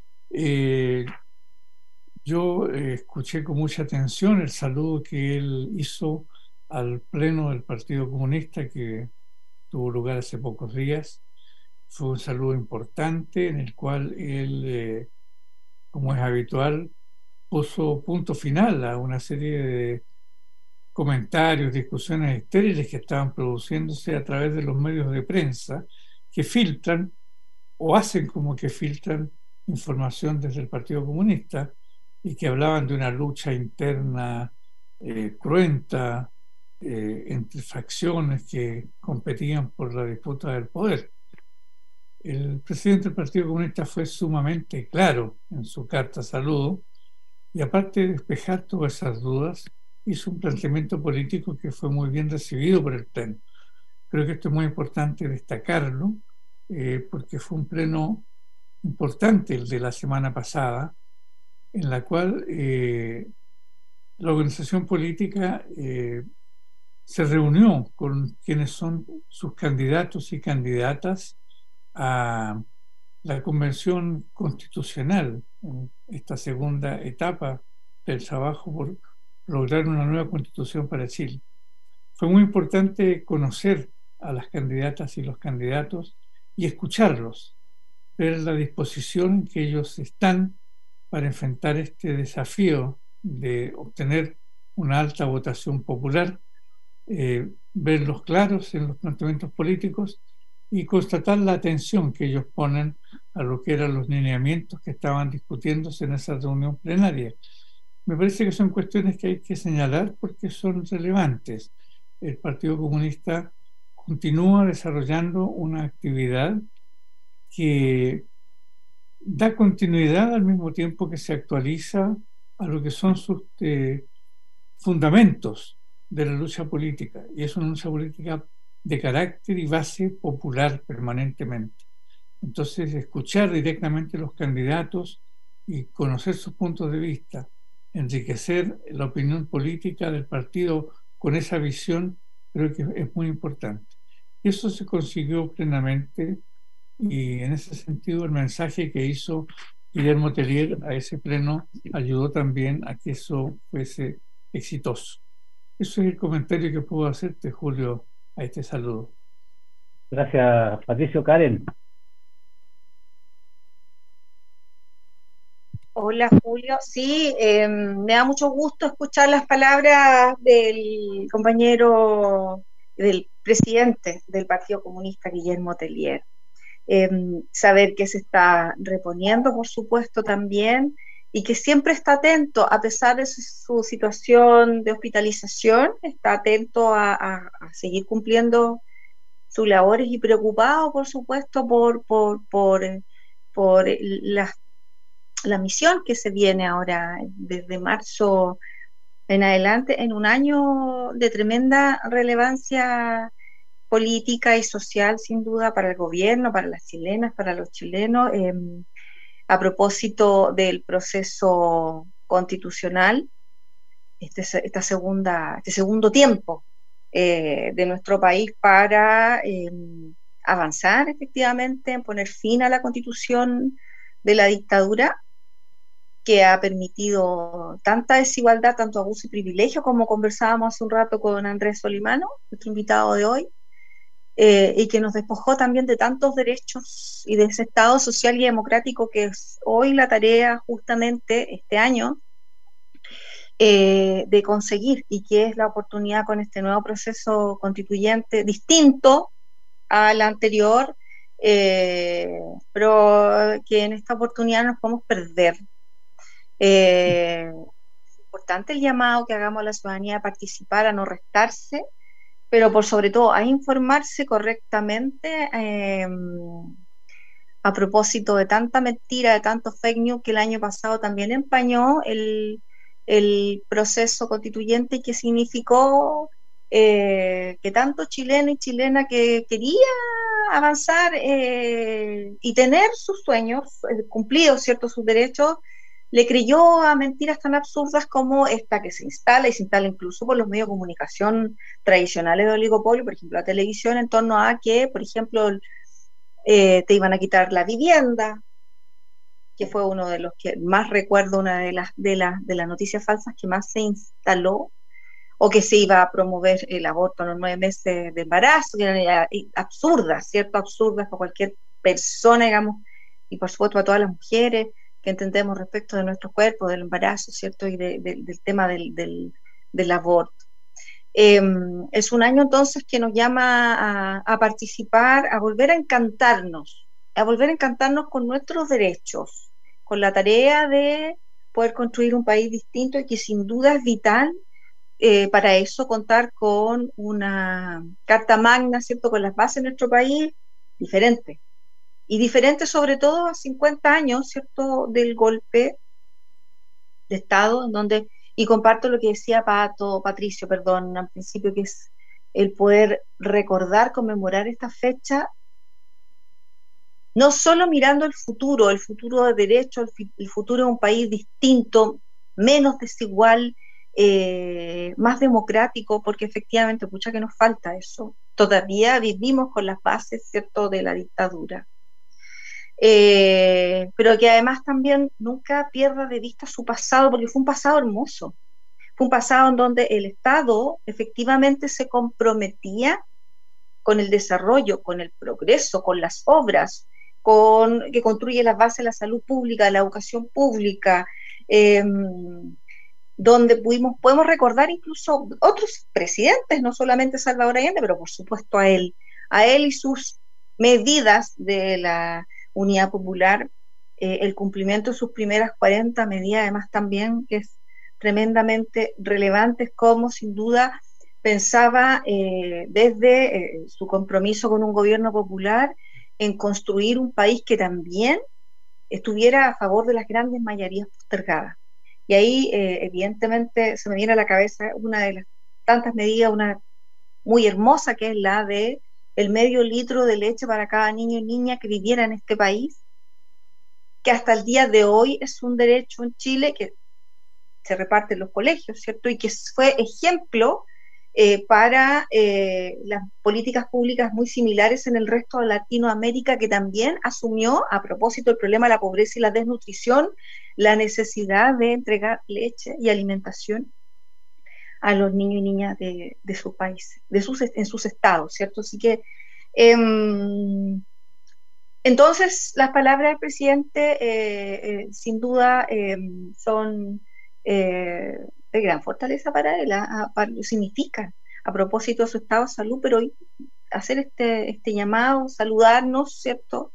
Yo escuché con mucha atención el saludo que él hizo al pleno del Partido Comunista que tuvo lugar hace pocos días. Fue un saludo importante en el cual él, como es habitual, puso punto final a una serie de comentarios, discusiones estériles que estaban produciéndose a través de los medios de prensa que filtran o hacen como que filtran información desde el Partido Comunista y que hablaban de una lucha interna cruenta entre facciones que competían por la disputa del poder. El presidente del Partido Comunista fue sumamente claro en su carta saludo y aparte de despejar todas esas dudas, hizo un planteamiento político que fue muy bien recibido por el pleno. Creo que esto es muy importante destacarlo porque fue un pleno importante el de la semana pasada en la cual la organización política se reunió con quienes son sus candidatos y candidatas a la Convención Constitucional, en esta segunda etapa del trabajo por lograr una nueva Constitución para Chile. Fue muy importante conocer a las candidatas y los candidatos y escucharlos, ver la disposición en que ellos están para enfrentar este desafío de obtener una alta votación popular, verlos claros en los planteamientos políticos y constatar la atención que ellos ponen a lo que eran los lineamientos que estaban discutiéndose en esa reunión plenaria. Me parece que son cuestiones que hay que señalar porque son relevantes. El Partido Comunista continúa desarrollando una actividad que da continuidad al mismo tiempo que se actualiza a lo que son sus fundamentos de la lucha política, y es una lucha política de carácter y base popular permanentemente. Entonces, escuchar directamente a los candidatos y conocer sus puntos de vista, enriquecer la opinión política del partido con esa visión, creo que es muy importante. Eso se consiguió plenamente, y en ese sentido el mensaje que hizo Guillermo Tellier a ese pleno ayudó también a que eso fuese exitoso. Eso es el comentario que puedo hacerte, Julio, a este saludo. Gracias, Patricio. Karen. Hola, Julio. Sí, me da mucho gusto escuchar las palabras del compañero, del presidente del Partido Comunista, Guillermo Tellier. Saber que se está reponiendo, por supuesto, también, y que siempre está atento, a pesar de su situación de hospitalización, está atento a seguir cumpliendo sus labores y preocupado, por supuesto, por la misión que se viene ahora desde marzo en adelante, en un año de tremenda relevancia política y social, sin duda, para el gobierno, para las chilenas, para los chilenos, a propósito del proceso constitucional, este segundo tiempo de nuestro país para avanzar efectivamente en poner fin a la constitución de la dictadura, que ha permitido tanta desigualdad, tanto abuso y privilegio, como conversábamos hace un rato con Andrés Solimano, nuestro invitado de hoy, y que nos despojó también de tantos derechos y de ese Estado social y democrático que es hoy la tarea justamente este año de conseguir, y que es la oportunidad con este nuevo proceso constituyente distinto al anterior, pero que en esta oportunidad nos podemos perder. Es importante el llamado que hagamos a la ciudadanía a participar, a no restarse, pero por sobre todo a informarse correctamente a propósito de tanta mentira, de tanto fake news que el año pasado también empañó el proceso constituyente, y que significó que tanto chileno y chilena que quería avanzar y tener sus sueños cumplidos, ¿cierto?, sus derechos, le creyó a mentiras tan absurdas como esta que se instala, y se instala incluso por los medios de comunicación tradicionales de oligopolio, por ejemplo la televisión, en torno a que, por ejemplo, te iban a quitar la vivienda, que fue uno de los que más recuerdo, una de las noticias falsas que más se instaló, o que se iba a promover el aborto a los 9 meses de embarazo, que eran absurdas, ¿cierto?, absurdas para cualquier persona, digamos, y por supuesto a todas las mujeres que entendemos respecto de nuestro cuerpo, del embarazo, ¿cierto?, y del tema del aborto. Es un año entonces que nos llama a participar, a volver a encantarnos con nuestros derechos, con la tarea de poder construir un país distinto, y que sin duda es vital para eso contar con una carta magna, ¿cierto?, con las bases de nuestro país diferente. Y diferente sobre todo a 50 años, ¿cierto?, del golpe de Estado, en donde, y comparto lo que decía Patricio, perdón, al principio, que es el poder recordar, conmemorar esta fecha, no solo mirando el futuro de derecho, el futuro de un país distinto, menos desigual, más democrático, porque efectivamente, pucha que nos falta eso. Todavía vivimos con las bases, ¿cierto?, de la dictadura. Pero que además también nunca pierda de vista su pasado, porque fue un pasado hermoso, fue un pasado en donde el Estado efectivamente se comprometía con el desarrollo, con el progreso, con las obras, que construye las bases de la salud pública, de la educación pública, donde podemos recordar incluso otros presidentes, no solamente Salvador Allende, pero por supuesto a él y sus medidas de la Unidad Popular, el cumplimiento de sus primeras 40 medidas, además también que es tremendamente relevante, como sin duda pensaba desde su compromiso con un gobierno popular en construir un país que también estuviera a favor de las grandes mayorías postergadas. Y ahí evidentemente se me viene a la cabeza una de las tantas medidas, una muy hermosa, que es la de el medio litro de leche para cada niño y niña que viviera en este país, que hasta el día de hoy es un derecho en Chile que se reparte en los colegios, ¿cierto? Y que fue ejemplo para las políticas públicas muy similares en el resto de Latinoamérica, que también asumió, a propósito del problema de la pobreza y la desnutrición, la necesidad de entregar leche y alimentación a los niños y niñas de sus países, en sus estados, ¿cierto? Así que entonces las palabras del presidente sin duda son de gran fortaleza para él, significan a propósito de su estado de salud, pero hoy hacer este llamado, saludarnos, ¿cierto?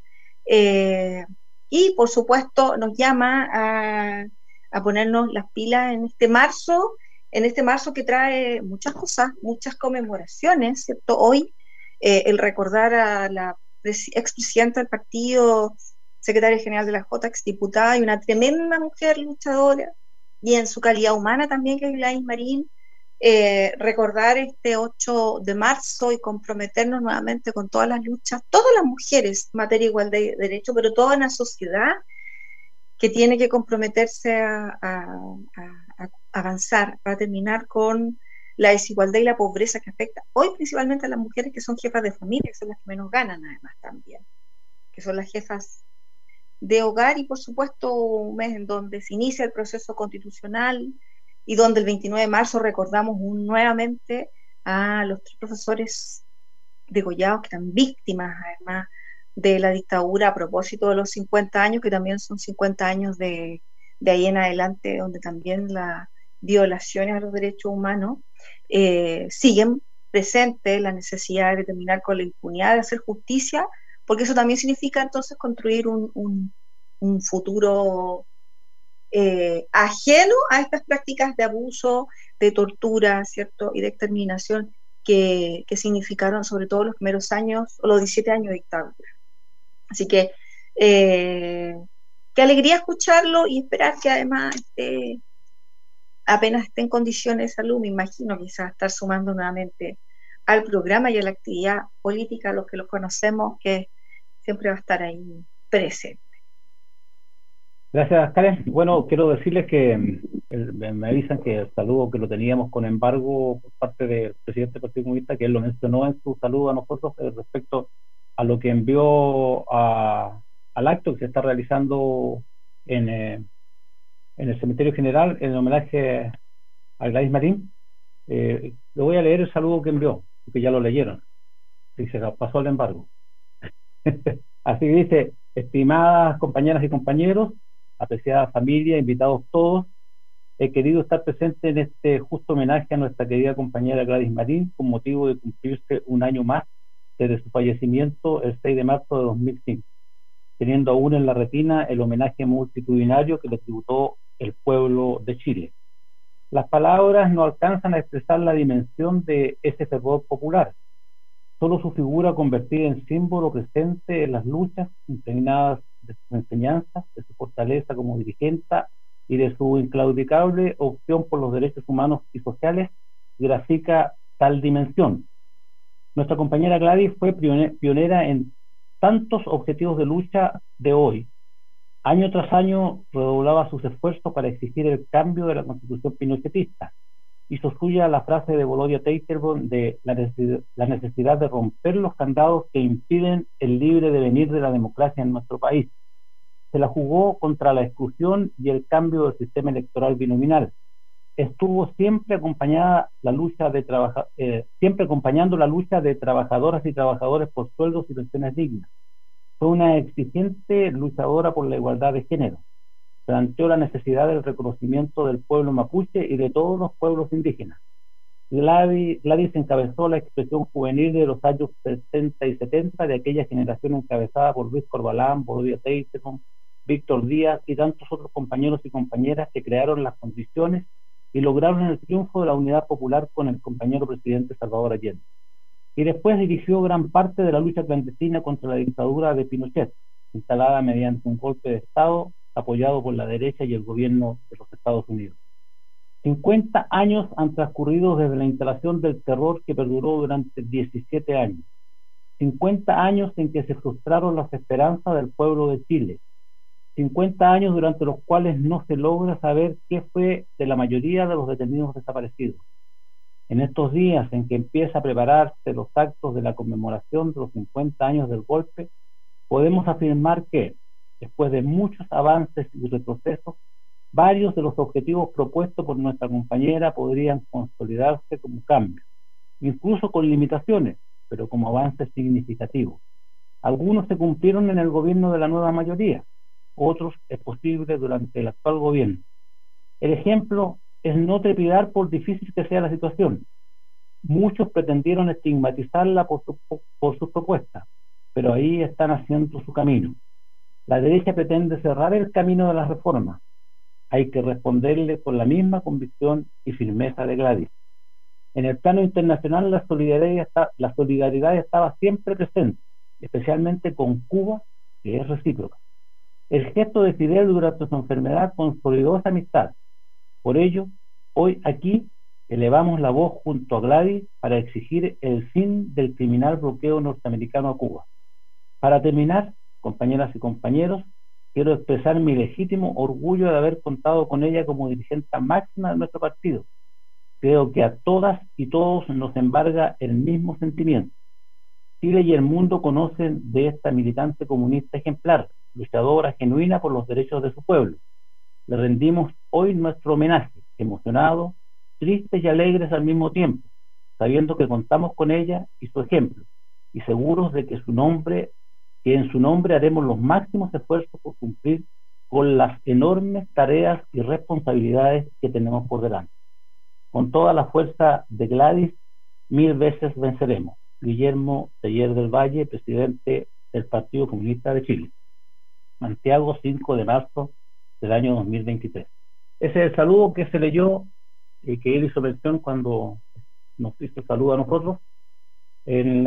Y por supuesto nos llama a ponernos las pilas en este marzo que trae muchas cosas, muchas conmemoraciones, ¿cierto? Hoy el recordar a la expresidenta del partido, secretaria general de la J, exdiputada y una tremenda mujer luchadora, y en su calidad humana también, que es Gladys Marín, recordar este 8 de marzo y comprometernos nuevamente con todas las luchas, todas las mujeres en materia de igualdad y derecho, pero toda una sociedad que tiene que comprometerse a avanzar para terminar con la desigualdad y la pobreza que afecta hoy principalmente a las mujeres que son jefas de familia, que son las que menos ganan además también, que son las jefas de hogar, y por supuesto un mes en donde se inicia el proceso constitucional y donde el 29 de marzo recordamos nuevamente a los 3 profesores degollados que eran víctimas además de la dictadura, a propósito de los 50 años, que también son 50 años de ahí en adelante, donde también las violaciones a los derechos humanos siguen presentes, la necesidad de terminar con la impunidad, de hacer justicia, porque eso también significa entonces construir un futuro ajeno a estas prácticas de abuso, de tortura, ¿cierto? Y de exterminación que significaron sobre todo los primeros años, o los 17 años de dictadura. Así que qué alegría escucharlo y esperar que además apenas esté en condiciones de salud, me imagino quizás estar sumando nuevamente al programa y a la actividad política, los que lo conocemos, que siempre va a estar ahí presente. Gracias, Karen. Bueno, quiero decirles que me avisan que el saludo que lo teníamos con embargo por parte del presidente del Partido Comunista, que él lo mencionó en su saludo a nosotros respecto a lo que envió al acto que se está realizando en el Cementerio General en homenaje a Gladys Marín. Le voy a leer el saludo que envió, porque ya lo leyeron, y se pasó el embargo. Así dice: estimadas compañeras y compañeros, apreciada familia, invitados todos, he querido estar presente en este justo homenaje a nuestra querida compañera Gladys Marín con motivo de cumplirse un año más desde su fallecimiento el 6 de marzo de 2005, teniendo aún en la retina el homenaje multitudinario que le tributó el pueblo de Chile. Las palabras no alcanzan a expresar la dimensión de ese fervor popular. Solo su figura convertida en símbolo presente en las luchas, impregnadas de sus enseñanzas, de su fortaleza como dirigente y de su inclaudicable opción por los derechos humanos y sociales, grafica tal dimensión. Nuestra compañera Gladys fue pionera en tantos objetivos de lucha de hoy. Año tras año redoblaba sus esfuerzos para exigir el cambio de la constitución pinochetista. Hizo suya la frase de Volodya Teitelbaum de la necesidad de romper los candados que impiden el libre devenir de la democracia en nuestro país. Se la jugó contra la exclusión y el cambio del sistema electoral binominal. Estuvo siempre acompañando la lucha de trabajadoras y trabajadores por sueldos y pensiones dignas. Fue una exigente luchadora por la igualdad de género. Planteó la necesidad del reconocimiento del pueblo mapuche y de todos los pueblos indígenas. Gladys encabezó la expresión juvenil de los años 60 y 70 de aquella generación encabezada por Luis Corbalán, Borodio Teitelson, Víctor Díaz y tantos otros compañeros y compañeras que crearon las condiciones y lograron el triunfo de la unidad popular con el compañero presidente Salvador Allende. Y después dirigió gran parte de la lucha clandestina contra la dictadura de Pinochet, instalada mediante un golpe de Estado apoyado por la derecha y el gobierno de los Estados Unidos. 50 años han transcurrido desde la instalación del terror que perduró durante 17 años. 50 años en que se frustraron las esperanzas del pueblo de Chile. 50 años durante los cuales no se logra saber qué fue de la mayoría de los detenidos desaparecidos. En estos días en que empieza a prepararse los actos de la conmemoración de los 50 años del golpe, podemos afirmar que, después de muchos avances y retrocesos, varios de los objetivos propuestos por nuestra compañera podrían consolidarse como cambios, incluso con limitaciones, pero como avances significativos. Algunos se cumplieron en el gobierno de la nueva mayoría, otros es posible durante el actual gobierno. El ejemplo es no trepidar por difícil que sea la situación. Muchos pretendieron estigmatizarla por sus propuestas, pero ahí están haciendo su camino. La derecha pretende cerrar el camino de las reformas. Hay que responderle con la misma convicción y firmeza de Gladys. En el plano internacional la solidaridad estaba siempre presente, especialmente con Cuba, que es recíproca. El gesto de Fidel durante su enfermedad consolidó esa amistad. Por ello, hoy aquí elevamos la voz junto a Gladys para exigir el fin del criminal bloqueo norteamericano a Cuba. Para terminar, compañeras y compañeros, quiero expresar mi legítimo orgullo de haber contado con ella como dirigente máxima de nuestro partido. Creo que a todas y todos nos embarga el mismo sentimiento. Chile y el mundo conocen de esta militante comunista ejemplar, luchadora genuina por los derechos de su pueblo. Le rendimos hoy nuestro homenaje, emocionados, tristes y alegres al mismo tiempo, sabiendo que contamos con ella y su ejemplo, y seguros de que en su nombre haremos los máximos esfuerzos por cumplir con las enormes tareas y responsabilidades que tenemos por delante. Con toda la fuerza de Gladys, 1000 veces venceremos. Guillermo Teller del Valle, presidente del Partido Comunista de Chile. Santiago, 5 de marzo del año 2023. Ese es el saludo que se leyó y que él hizo mención cuando nos hizo el saludo a nosotros en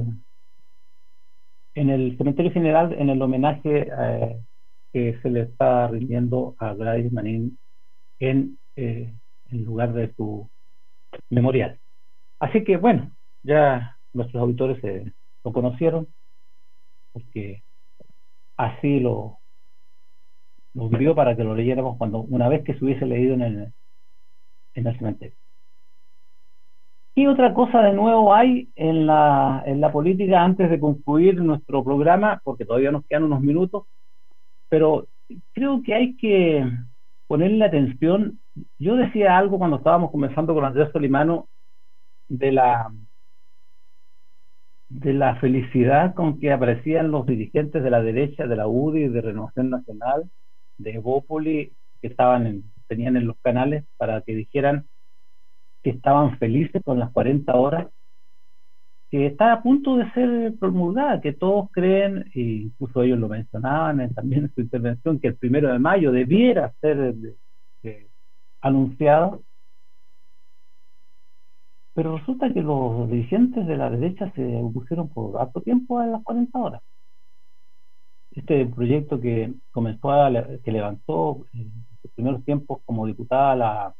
el cementerio general, en el homenaje que se le está rindiendo a Gladys Manín en lugar de su memorial. Así que bueno, ya nuestros auditores lo conocieron, porque así lo vivió para que lo leyéramos una vez que se hubiese leído en el cementerio. ¿Qué otra cosa de nuevo hay en la política antes de concluir nuestro programa? Porque todavía nos quedan unos minutos, pero creo que hay que ponerle atención. Yo decía algo cuando estábamos conversando con Andrés Solimano de la felicidad con que aparecían los dirigentes de la derecha, de la UDI, de Renovación Nacional, de Evópoli, que tenían en los canales para que dijeran que estaban felices con las 40 horas, que está a punto de ser promulgada, que todos creen, e incluso ellos lo mencionaban también en su intervención, que el 1 de mayo debiera ser anunciado. Pero resulta que los dirigentes de la derecha se opusieron por harto tiempo a las 40 horas. Este proyecto que que levantó en sus primeros tiempos como diputada la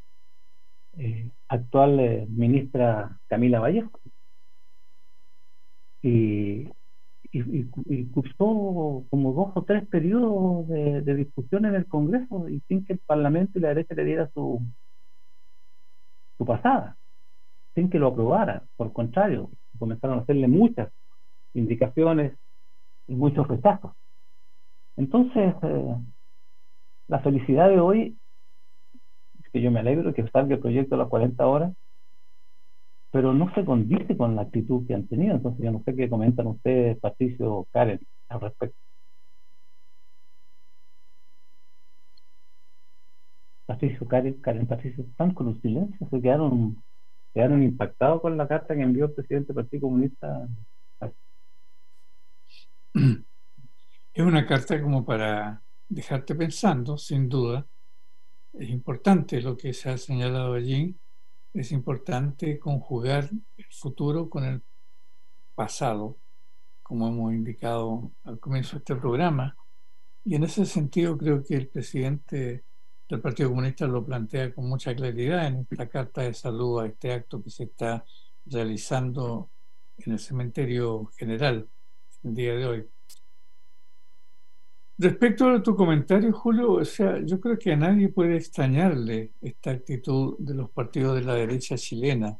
actual ministra Camila Vallejo, y cursó como 2 o 3 periodos de discusión en el Congreso y sin que el Parlamento y la derecha le diera su pasada, sin que lo aprobara. Por el contrario, comenzaron a hacerle muchas indicaciones y muchos rechazos. Entonces, la felicidad de hoy es que yo me alegro de que salga el proyecto de las 40 horas, pero no se condice con la actitud que han tenido. Entonces yo no sé qué comentan ustedes, Patricio, Karen, al respecto. Patricio, Karen, Patricio, están con un silencio, se quedaron ¿Quedaron impactados con la carta que envió el presidente del Partido Comunista? Es una carta como para dejarte pensando, sin duda. Es importante lo que se ha señalado allí. Es importante conjugar el futuro con el pasado, como hemos indicado al comienzo de este programa. Y en ese sentido creo que el presidente del Partido Comunista lo plantea con mucha claridad en esta carta de saludo a este acto que se está realizando en el cementerio general el día de hoy. Respecto a tu comentario, Julio, o sea, yo creo que a nadie puede extrañarle esta actitud de los partidos de la derecha chilena,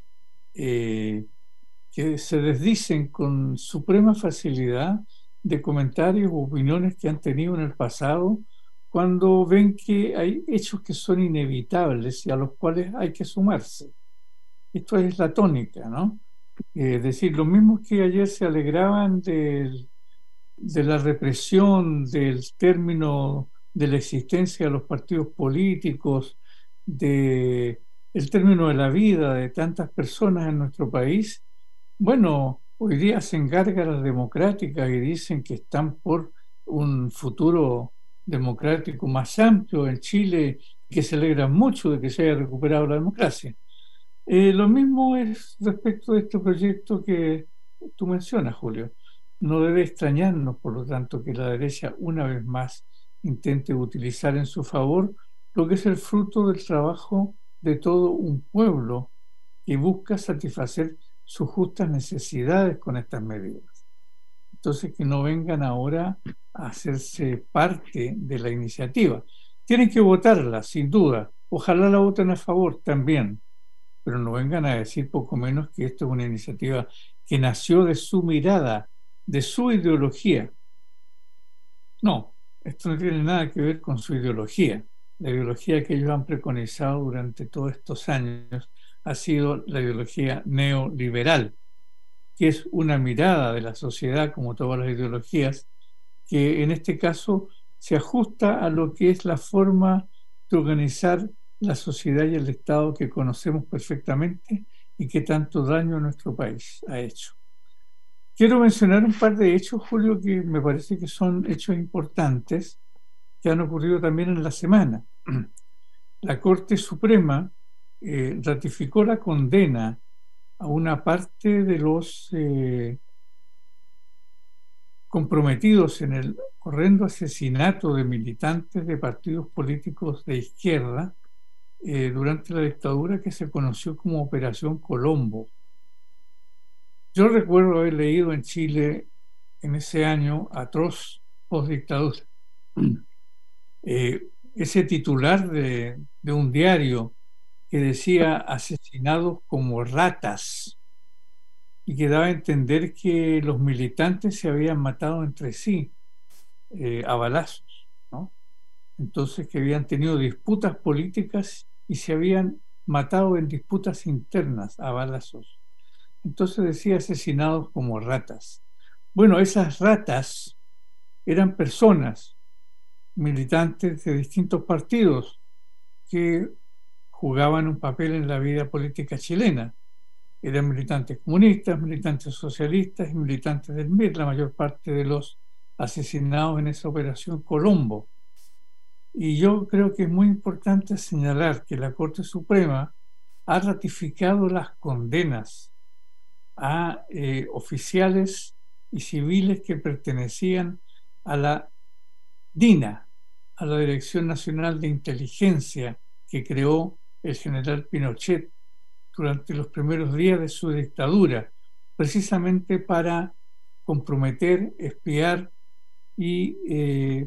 que se desdicen con suprema facilidad de comentarios u opiniones que han tenido en el pasado cuando ven que hay hechos que son inevitables y a los cuales hay que sumarse. Esto es la tónica, ¿no? Es decir, los mismos que ayer se alegraban de la represión, del término de la existencia de los partidos políticos, del término de la vida de tantas personas en nuestro país, bueno, hoy día hacen gárgaras democráticas y dicen que están por un futuro democrático más amplio en Chile, que se alegran mucho de que se haya recuperado la democracia. Lo mismo es respecto de este proyecto que tú mencionas, Julio. No debe extrañarnos, por lo tanto, que la derecha una vez más intente utilizar en su favor lo que es el fruto del trabajo de todo un pueblo que busca satisfacer sus justas necesidades con estas medidas. Entonces, que no vengan ahora a hacerse parte de la iniciativa. Tienen que votarla, sin duda. Ojalá la voten a favor también, pero no vengan a decir poco menos que esto es una iniciativa que nació de su mirada, de su ideología. No, esto no tiene nada que ver con su ideología. La ideología que ellos han preconizado durante todos estos años ha sido la ideología neoliberal, que es una mirada de la sociedad, como todas las ideologías, que en este caso se ajusta a lo que es la forma de organizar la sociedad y el Estado que conocemos perfectamente y que tanto daño a nuestro país ha hecho. Quiero mencionar un par de hechos, Julio, que me parece que son hechos importantes que han ocurrido también en la semana. La Corte Suprema ratificó la condena a una parte de los comprometidos en el horrendo asesinato de militantes de partidos políticos de izquierda durante la dictadura que se conoció como Operación Colombo. Yo recuerdo haber leído en Chile en ese año atroz postdictadura ese titular de un diario que decía asesinados como ratas y que daba a entender que los militantes se habían matado entre sí a balazos, ¿no? Entonces que habían tenido disputas políticas y se habían matado en disputas internas a balazos. Entonces decía asesinados como ratas. Bueno, esas ratas eran personas, militantes de distintos partidos que jugaban un papel en la vida política chilena. Eran militantes comunistas, militantes socialistas y militantes del MIR, la mayor parte de los asesinados en esa Operación Colombo. Y yo creo que es muy importante señalar que la Corte Suprema ha ratificado las condenas a oficiales y civiles que pertenecían a la DINA, a la Dirección Nacional de Inteligencia que creó el general Pinochet durante los primeros días de su dictadura, precisamente para comprometer, espiar y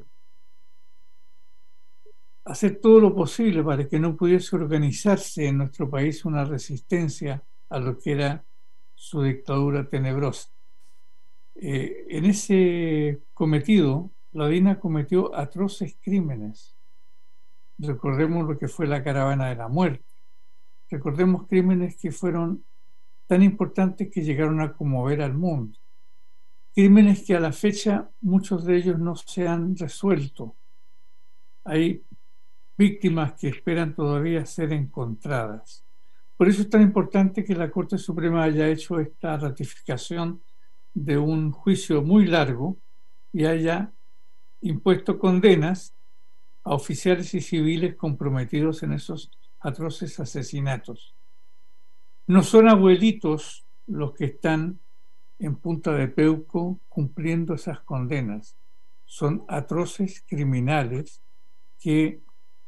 hacer todo lo posible para que no pudiese organizarse en nuestro país una resistencia a lo que era su dictadura tenebrosa. En ese cometido, la DINA cometió atroces crímenes. Recordemos lo que fue la caravana de la muerte. Recordemos crímenes que fueron tan importantes que llegaron a conmover al mundo. Crímenes que a la fecha muchos de ellos no se han resuelto. Hay víctimas que esperan todavía ser encontradas. Por eso es tan importante que la Corte Suprema haya hecho esta ratificación de un juicio muy largo y haya impuesto condenas a oficiales y civiles comprometidos en esos atroces asesinatos. No son abuelitos los que están en Punta de Peuco cumpliendo esas condenas, son atroces criminales que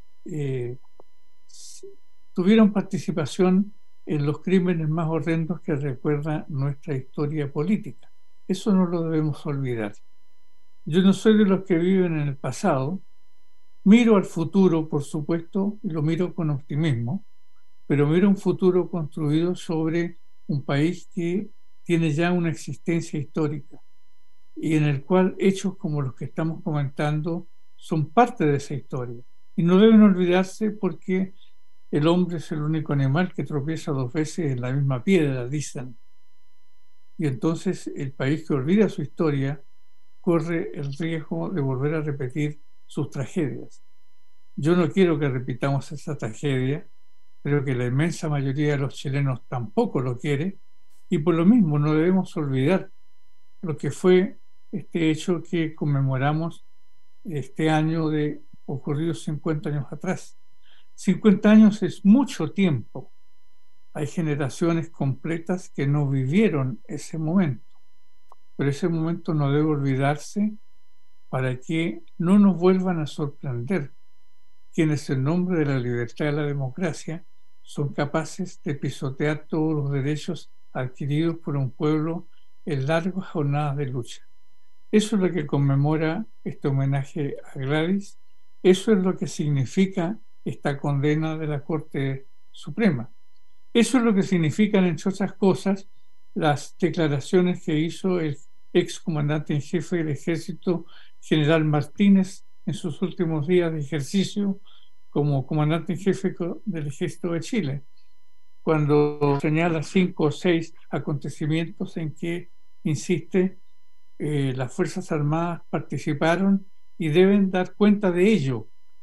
tuvieron participación en los crímenes más horrendos que recuerda nuestra historia política. Eso no lo debemos olvidar. Yo no soy de los que viven en el pasado. Miro al futuro, por supuesto, y lo miro con optimismo, pero miro un futuro construido sobre un país que tiene ya una existencia histórica y en el cual hechos como los que estamos comentando son parte de esa historia. Y no deben olvidarse porque el hombre es el único animal que tropieza 2 veces en la misma piedra, dicen. Y entonces el país que olvida su historia corre el riesgo de volver a repetir sus tragedias. Yo no quiero que repitamos esa tragedia, creo que la inmensa mayoría de los chilenos tampoco lo quiere, y por lo mismo no debemos olvidar lo que fue este hecho que conmemoramos este año de ocurridos 50 años atrás. 50 años es mucho tiempo. Hay generaciones completas que no vivieron ese momento, pero ese momento no debe olvidarse para que no nos vuelvan a sorprender quienes en nombre de la libertad y la democracia son capaces de pisotear todos los derechos adquiridos por un pueblo en largas jornadas de lucha. Eso es lo que conmemora este homenaje a Gladys, eso es lo que significa esta condena de la Corte Suprema. Eso es lo que significan, entre otras cosas, las declaraciones que hizo el ex comandante en jefe del Ejército, general Martínez, en sus últimos días de ejercicio como comandante en jefe del Ejército de Chile, cuando señala 5 o 6 acontecimientos en que, insiste, las Fuerzas Armadas participaron y deben dar cuenta de ello,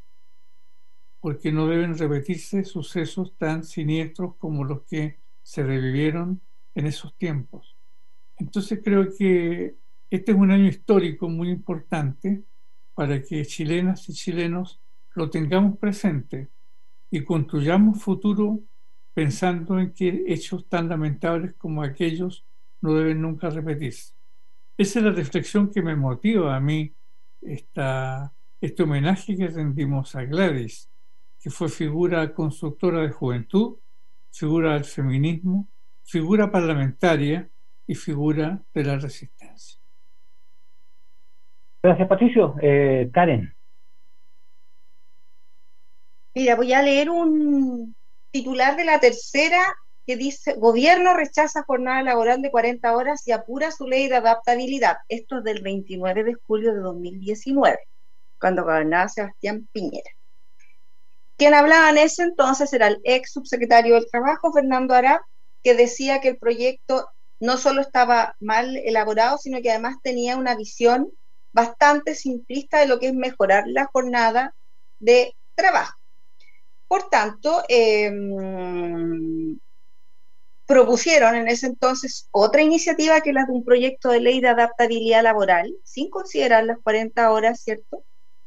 porque no deben repetirse sucesos tan siniestros como los que se revivieron en esos tiempos. Entonces creo que este es un año histórico muy importante para que chilenas y chilenos lo tengamos presente y construyamos futuro pensando en que hechos tan lamentables como aquellos no deben nunca repetirse. Esa es la reflexión que me motiva a mí este homenaje que rendimos a Gladys, que fue figura constructora de juventud, figura del feminismo, figura parlamentaria y figura de la resistencia. Gracias, Patricio. Karen. Mira, voy a leer un titular de La Tercera que dice: Gobierno rechaza jornada laboral de 40 horas y apura su ley de adaptabilidad. Esto es del 29 de julio de 2019, cuando gobernaba Sebastián Piñera. Quien hablaba en ese entonces era el ex subsecretario del Trabajo, Fernando Arap, que decía que el proyecto no solo estaba mal elaborado, sino que además tenía una visión bastante simplista de lo que es mejorar la jornada de trabajo. Por tanto, propusieron en ese entonces otra iniciativa que es la de un proyecto de ley de adaptabilidad laboral, sin considerar las 40 horas, ¿cierto?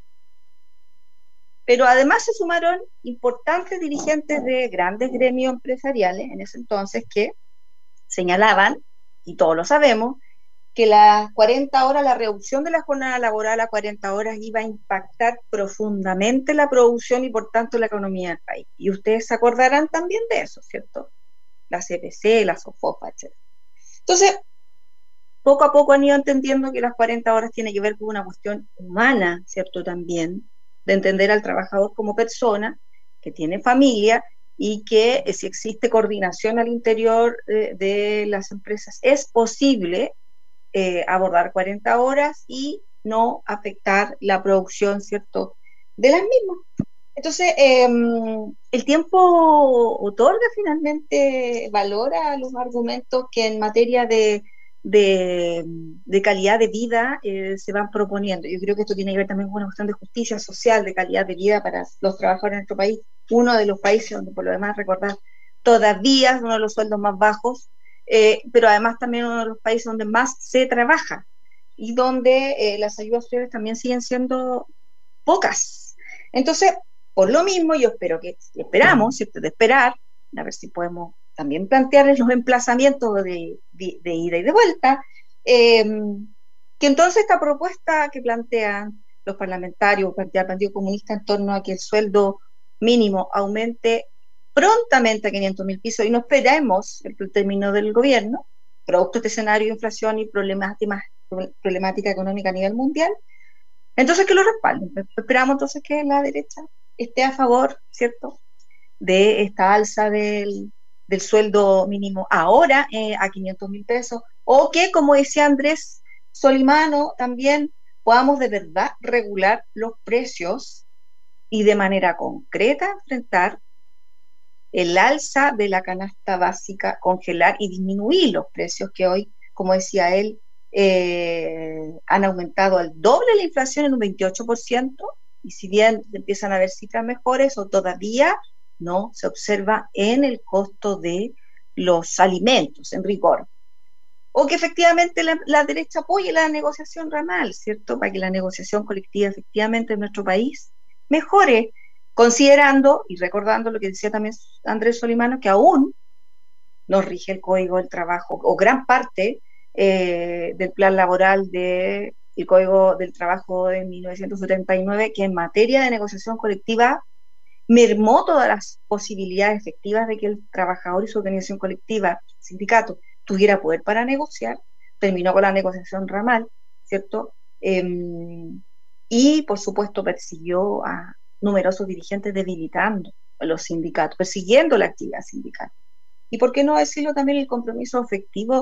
Pero además se sumaron importantes dirigentes de grandes gremios empresariales en ese entonces que señalaban, y todos lo sabemos, que las 40 horas, la reducción de la jornada laboral a 40 horas iba a impactar profundamente la producción y por tanto la economía del país. Y ustedes se acordarán también de eso, ¿cierto? La CPC, la SOFOPA, etc. Entonces, poco a poco han ido entendiendo que las 40 horas tiene que ver con una cuestión humana, ¿cierto? También, de entender al trabajador como persona, que tiene familia, y que si existe coordinación al interior de las empresas, es posible abordar 40 horas y no afectar la producción, ¿cierto?, de las mismas. Entonces, el tiempo otorga finalmente, valora los argumentos que en materia de calidad de vida se van proponiendo. Yo creo que esto tiene que ver también con una cuestión de justicia social, de calidad de vida para los trabajadores en nuestro país, uno de los países donde, por lo demás, recordar, todavía es uno de los sueldos más bajos, pero además también uno de los países donde más se trabaja y donde las ayudas sociales también siguen siendo pocas. Entonces, por lo mismo, yo esperamos, ¿cierto?, de esperar, a ver si podemos también plantearles los emplazamientos de ida y de vuelta, que entonces esta propuesta que plantean los parlamentarios, plantea el Partido Comunista en torno a que el sueldo mínimo aumente prontamente a 500.000 pesos, y no esperemos el término del gobierno, producto de este escenario de inflación y problemática económica a nivel mundial, entonces que lo respalden. Esperamos entonces que la derecha esté a favor, ¿cierto?, de esta alza del sueldo mínimo ahora a 500.000 pesos, o que, como decía Andrés Solimano, también podamos de verdad regular los precios y de manera concreta enfrentar el alza de la canasta básica, congelar y disminuir los precios que hoy, como decía él, han aumentado al doble la inflación en un 28%, y si bien empiezan a haber cifras mejores, o todavía no se observa en el costo de los alimentos, en rigor. O que efectivamente la derecha apoye la negociación ramal, ¿cierto?, para que la negociación colectiva efectivamente en nuestro país mejore, considerando y recordando lo que decía también Andrés Solimano, que aún nos rige el Código del Trabajo, o gran parte del plan laboral del Código del Trabajo de 1979, que en materia de negociación colectiva mermó todas las posibilidades efectivas de que el trabajador y su organización colectiva, sindicato, tuviera poder para negociar. Terminó con la negociación ramal, ¿cierto? Y, por supuesto, persiguió a numerosos dirigentes, debilitando a los sindicatos, persiguiendo la actividad sindical. Y, ¿por qué no decirlo también, el compromiso efectivo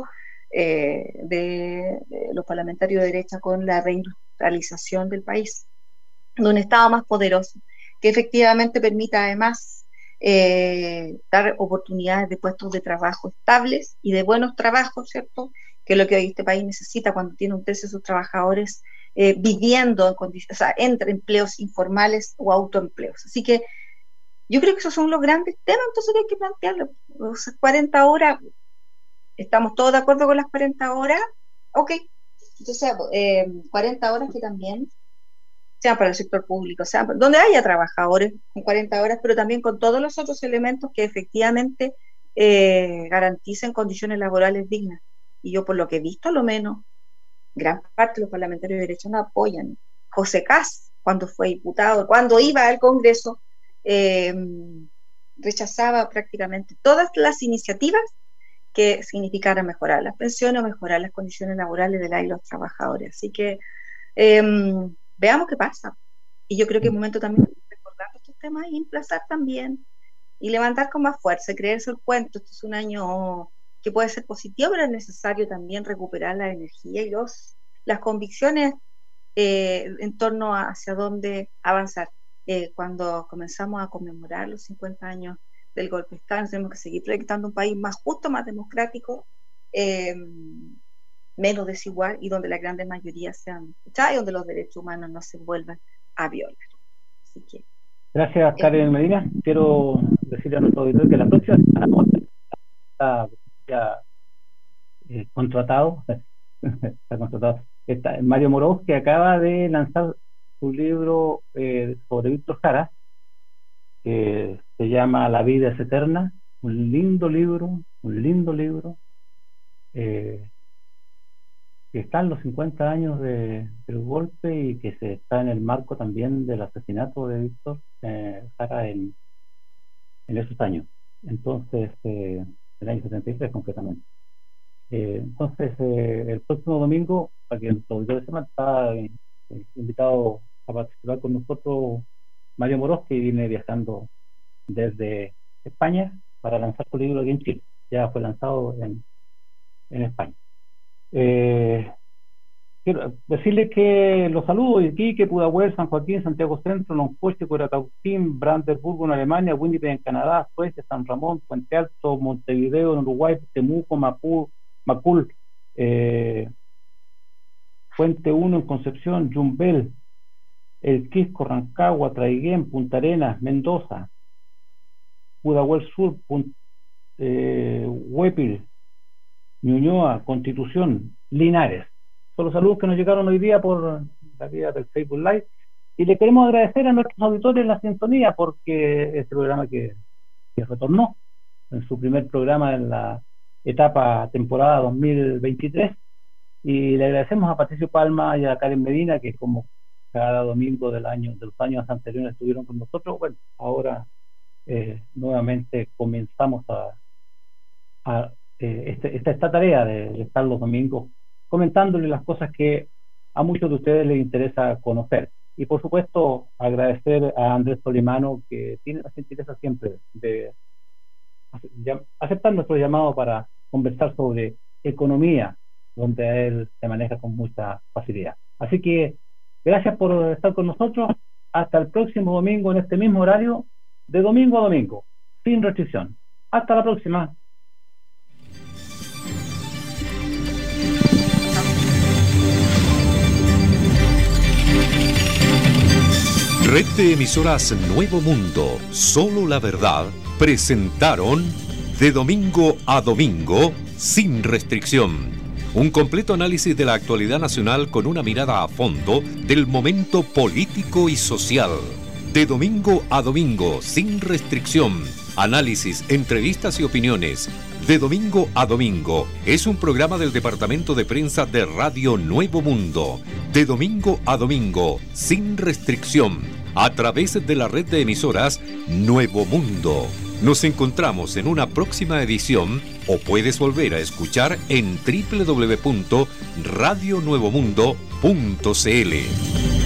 de los parlamentarios de derecha con la reindustrialización del país, de un Estado más poderoso, que efectivamente permita además dar oportunidades de puestos de trabajo estables y de buenos trabajos, ¿cierto?, que es lo que hoy este país necesita cuando tiene un tercio de sus trabajadores viviendo en condiciones, o sea, entre empleos informales o autoempleos. Así que yo creo que esos son los grandes temas, entonces, que hay que plantearlo. O sea, 40 horas, ¿estamos todos de acuerdo con las 40 horas? Ok, entonces 40 horas que también sean para el sector público, sean donde haya trabajadores con 40 horas, pero también con todos los otros elementos que efectivamente garanticen condiciones laborales dignas. Y yo, por lo que he visto, a lo menos, gran parte de los parlamentarios de derecha no apoyan. José Kast, cuando fue diputado, cuando iba al Congreso, rechazaba prácticamente todas las iniciativas que significaran mejorar las pensiones o mejorar las condiciones laborales de los trabajadores. Así que veamos qué pasa. Y yo creo que es momento también de recordar estos temas y emplazar también y levantar con más fuerza, creerse el cuento. Este es un año que puede ser positivo, pero es necesario también recuperar la energía y las convicciones en torno a hacia dónde avanzar. Cuando comenzamos a conmemorar los 50 años del golpe de Estado, tenemos que seguir proyectando un país más justo, más democrático, menos desigual, y donde la gran mayoría sean escuchadas y donde los derechos humanos no se vuelvan a violar. Así que, gracias, Karen Medina. Quiero decirle a nuestro auditor que la próxima semana está ya contratado, está Mario Moroz, que acaba de lanzar su libro sobre Víctor Jara, que se llama La vida es eterna, un lindo libro, que está en los 50 años del golpe y que se está en el marco también del asesinato de Víctor Jara en esos años. Entonces, el año 73 concretamente. Entonces, el próximo domingo, para que nuestro auditor de semana está invitado a participar con nosotros Mario Moroz, que viene viajando desde España para lanzar su libro aquí en Chile. Ya fue lanzado en España. Quiero decirles que los saludos de Iquique, Pudahuel, San Joaquín, Santiago Centro, Loncoche, Curacautín, Brandenburgo en Alemania, Winnipeg en Canadá, Suecia, San Ramón, Puente Alto, Montevideo en Uruguay, Temuco, Macul, Puente 1 en Concepción, Yumbel, El Quisco, Rancagua, Traiguén, Punta Arenas, Mendoza, Pudahuel Sur, Huépil, Ñuñoa, Constitución, Linares. Son los saludos que nos llegaron hoy día por la vía del Facebook Live. Y le queremos agradecer a nuestros auditores la sintonía, porque este programa que retornó en su primer programa en la etapa temporada 2023, y le agradecemos a Patricio Palma y a Karen Medina, que como cada domingo de los años anteriores estuvieron con nosotros. Bueno, ahora nuevamente comenzamos esta tarea de estar los domingos comentándole las cosas que a muchos de ustedes les interesa conocer. Y por supuesto agradecer a Andrés Solimano, que tiene la gentileza siempre de aceptar nuestro llamado para conversar sobre economía, donde él se maneja con mucha facilidad. Así que gracias por estar con nosotros. Hasta el próximo domingo en este mismo horario, de domingo a domingo, sin restricción. Hasta la próxima. Red de emisoras Nuevo Mundo, Solo la Verdad, presentaron De Domingo a Domingo, sin restricción. Un completo análisis de la actualidad nacional con una mirada a fondo del momento político y social. De Domingo a Domingo, sin restricción. Análisis, entrevistas y opiniones. De Domingo a Domingo es un programa del Departamento de Prensa de Radio Nuevo Mundo. De Domingo a Domingo, sin restricción, a través de la red de emisoras Nuevo Mundo. Nos encontramos en una próxima edición, o puedes volver a escuchar en www.radionuevomundo.cl.